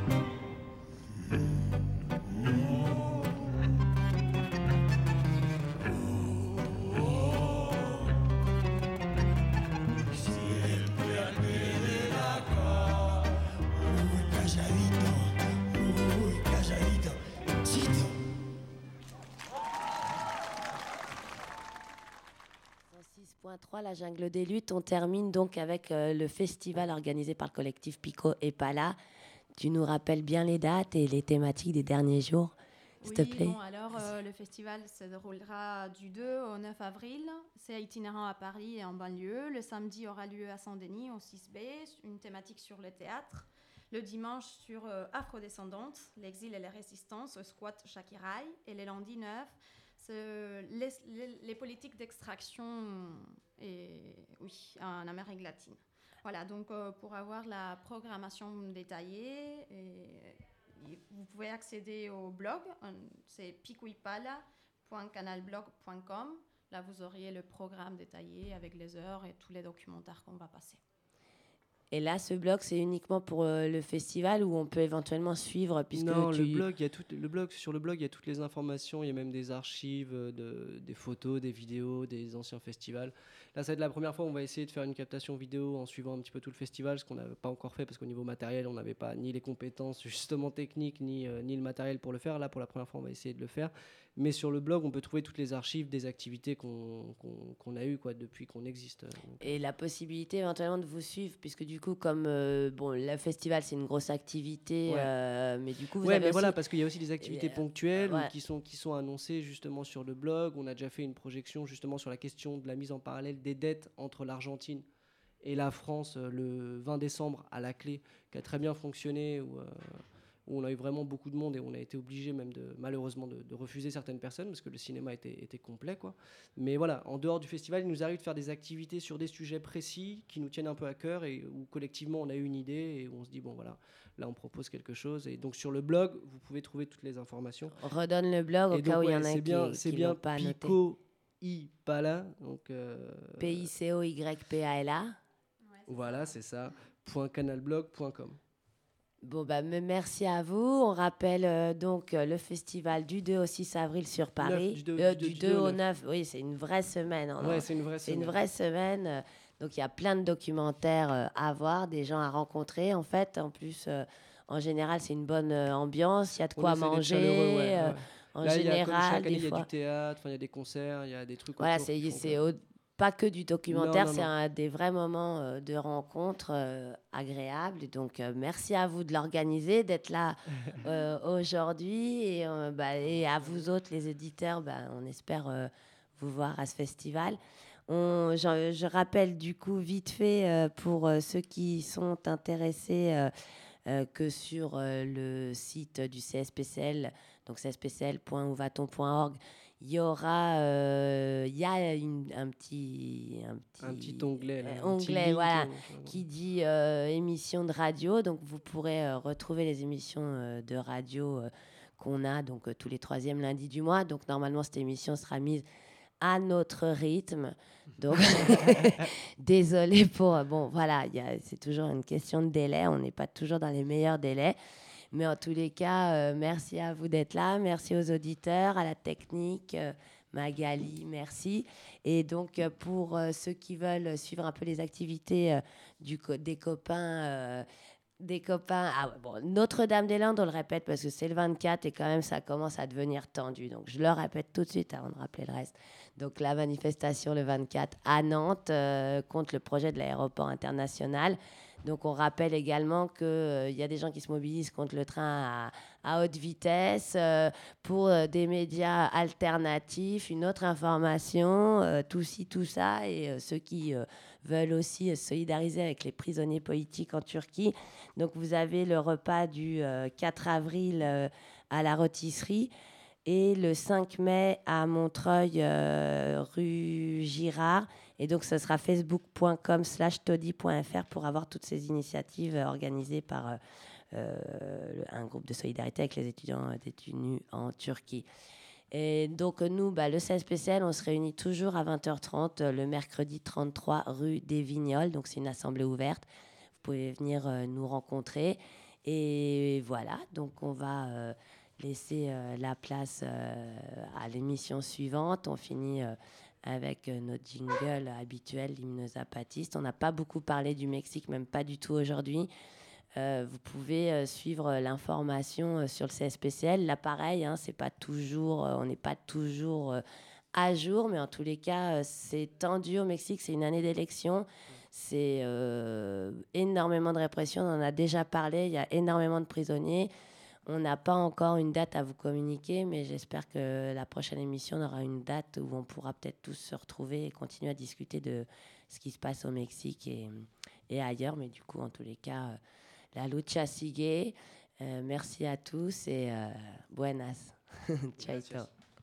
Siempre al pie de la cama, muy calladito, muy calladito. Chito. six point trois, la jungle des luttes. On termine donc avec euh, le festival organisé par le collectif Pico et Pala. Tu nous rappelles bien les dates et les thématiques des derniers jours, s'il Oui, te plaît. bon, alors euh, le festival se déroulera du deux au neuf avril. C'est itinérant à Paris et en banlieue. Le samedi aura lieu à Saint-Denis, au six B, une thématique sur le théâtre. Le dimanche sur euh, Afrodescendante, l'exil et les résistances, au squat Shakiraï. Et le lundi neuf, c'est les, les, les politiques d'extraction et, oui, en Amérique latine. Voilà, donc euh, pour avoir la programmation détaillée, et, et vous pouvez accéder au blog, c'est picuipala point canalblog point com. Là, vous auriez le programme détaillé avec les heures et tous les documentaires qu'on va passer. Et là, ce blog, c'est uniquement pour euh, le festival où on peut éventuellement suivre puisque Non, tu... le blog, il y a tout, le blog, sur le blog, il y a toutes les informations, il y a même des archives, euh, de, des photos, des vidéos, des anciens festivals. Là, ça va être la première fois où on va essayer de faire une captation vidéo en suivant un petit peu tout le festival, ce qu'on n'avait pas encore fait parce qu'au niveau matériel, on n'avait pas ni les compétences justement techniques, ni, euh, ni le matériel pour le faire. Là, pour la première fois, on va essayer de le faire. Mais sur le blog, on peut trouver toutes les archives des activités qu'on, qu'on, qu'on a eues quoi, depuis qu'on existe. Donc, Et la possibilité éventuellement de vous suivre, puisque du coup, comme euh, bon, le festival, c'est une grosse activité, Ouais. euh, mais du coup, vous ouais, avez mais aussi... voilà, parce qu'il y a aussi des activités Euh, ponctuelles ouais. ou qui, sont, qui sont annoncées justement sur le blog. On a déjà fait une projection justement sur la question de la mise en parallèle des dettes entre l'Argentine et la France euh, le vingt décembre à la clé, qui a très bien fonctionné, où, euh, où on a eu vraiment beaucoup de monde et on a été obligé même de, malheureusement de, de refuser certaines personnes parce que le cinéma était, était complet, quoi. Mais voilà, en dehors du festival, il nous arrive de faire des activités sur des sujets précis qui nous tiennent un peu à cœur et où collectivement on a eu une idée et où on se dit bon voilà, là on propose quelque chose. Et donc sur le blog, vous pouvez trouver toutes les informations. On redonne le blog au Et cas donc, où il y ouais, en a c'est qui, bien, qui c'est l'ont bien pas noté. Pico I Pala, donc euh, P I C O Y P A L A. voilà, c'est ça. .canalblog point com. Bon, bah, me- merci à vous. On rappelle euh, donc euh, le festival du deux au six avril sur Paris. du deux- Euh, du deux- du du deux deux au au neuf. Oui, c'est une vraie semaine. hein, Ouais, non, c'est une vraie c'est une semaine. vraie semaine. euh, Donc, il y a plein de documentaires euh, à voir, des gens à rencontrer. En fait, en plus, euh, en général, c'est une bonne euh, ambiance. Il y a de On quoi essaie d'être manger. chaleureux, ouais, euh, ouais. En Là, il y a, comme général, chaque année, des il y a fois. du théâtre, enfin, il y a des concerts, il y a des trucs Voilà, autour c'est qui font c'est que- au- pas que du documentaire, Non, non, c'est non. un des vrais moments euh, de rencontre euh, agréables. Et donc, euh, merci à vous de l'organiser, d'être là euh, aujourd'hui. Et, euh, bah, et à vous autres, les éditeurs, bah, on espère euh, vous voir à ce festival. On, je, je rappelle du coup vite fait euh, pour euh, ceux qui sont intéressés euh, euh, que sur euh, le site du C S P C L, donc c s p c l point où va t on point org, il y aura euh, il y a une- un petit un petit, Un petit onglet, là, euh, un petit onglet, link, voilà, euh, donc, euh, qui dit euh, émission de radio. Donc vous pourrez euh, retrouver les émissions euh, de radio euh, qu'on a donc euh, tous les troisièmes lundis du mois. Donc normalement cette émission sera mise à notre rythme. Donc, désolé pour... Bon, voilà, il y a- c'est toujours une question de délai. On n'est pas toujours dans les meilleurs délais. Mais en tous les cas, euh, merci à vous d'être là. Merci aux auditeurs, à la technique. euh, Magali, merci. Et donc, euh, pour euh, ceux qui veulent suivre un peu les activités euh, du co- des copains... euh, des copains. Ah ouais, bon, Notre-Dame-des-Landes, on le répète parce que c'est le vingt-quatre et quand même ça commence à devenir tendu. Donc je le répète tout de suite avant de rappeler le reste. Donc la manifestation le vingt-quatre à Nantes euh, contre le projet de l'aéroport international. Donc on rappelle également qu'il euh, y a des gens qui se mobilisent contre le train à, à haute vitesse euh, pour euh, des médias alternatifs, une autre information, euh, tout ci, tout ça. Et euh, ceux qui euh, veulent aussi euh, se solidariser avec les prisonniers politiques en Turquie. Donc vous avez le repas du euh, quatre avril euh, à la rôtisserie et le cinq mai à Montreuil, euh, rue Girard. Et donc, ce sera facebook.com slash todi.fr pour avoir toutes ces initiatives euh, organisées par euh, euh, un groupe de solidarité avec les étudiants euh, détenus en Turquie. Et donc, nous, bah, le C S P C L, on se réunit toujours à vingt heures trente euh, le mercredi trente-trois rue des Vignoles. Donc, c'est une assemblée ouverte. Vous pouvez venir euh, nous rencontrer. Et voilà, donc on va... Euh, laisser euh, la place euh, à l'émission suivante. On finit euh, avec euh, notre jingle habituel, l'hymne zapatiste. On n'a pas beaucoup parlé du Mexique, même pas du tout aujourd'hui. Euh, vous pouvez euh, suivre l'information euh, sur le C S P C L. Là, pareil, hein, c'est pas toujours, euh, on n'est pas toujours euh, à jour, mais en tous les cas, euh, c'est tendu au Mexique. C'est une année d'élection. C'est euh, énormément de répression. On en a déjà parlé. Il y a énormément de prisonniers. On n'a pas encore une date à vous communiquer, mais j'espère que la prochaine émission aura une date où on pourra peut-être tous se retrouver et continuer à discuter de ce qui se passe au Mexique et, et ailleurs. Mais du coup, en tous les cas, euh, la lucha sigue. Euh, merci à tous et euh, buenas. Chaito.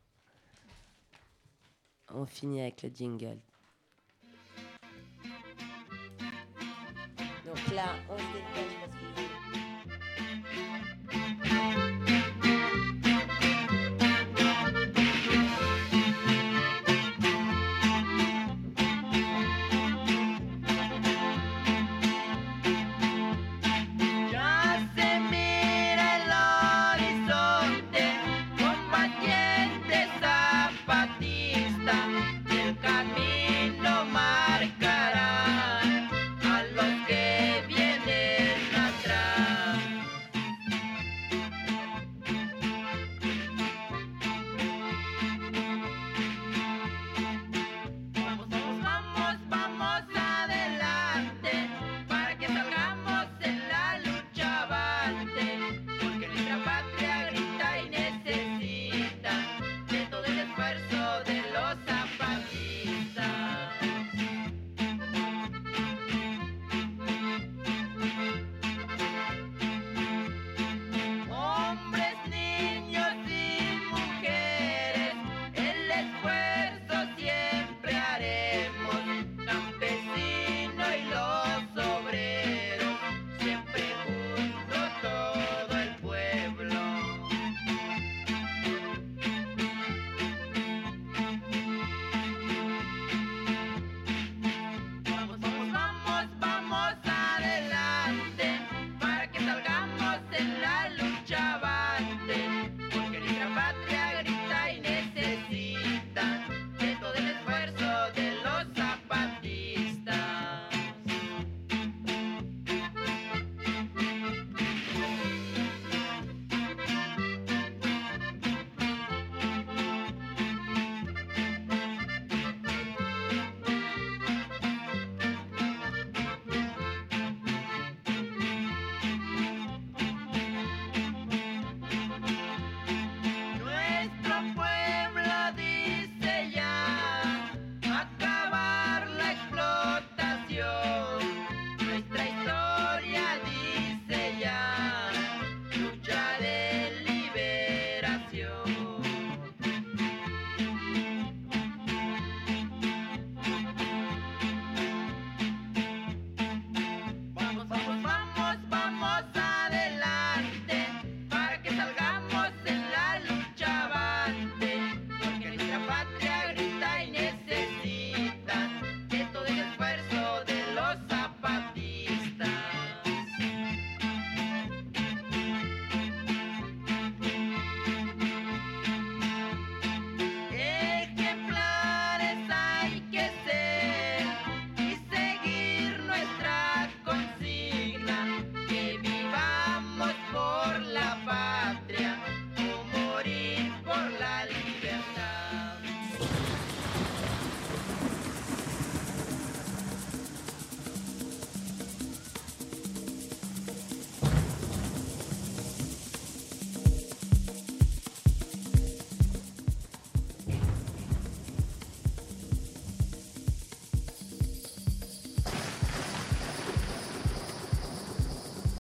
On finit avec le jingle. Donc là, on se dépêche parce que...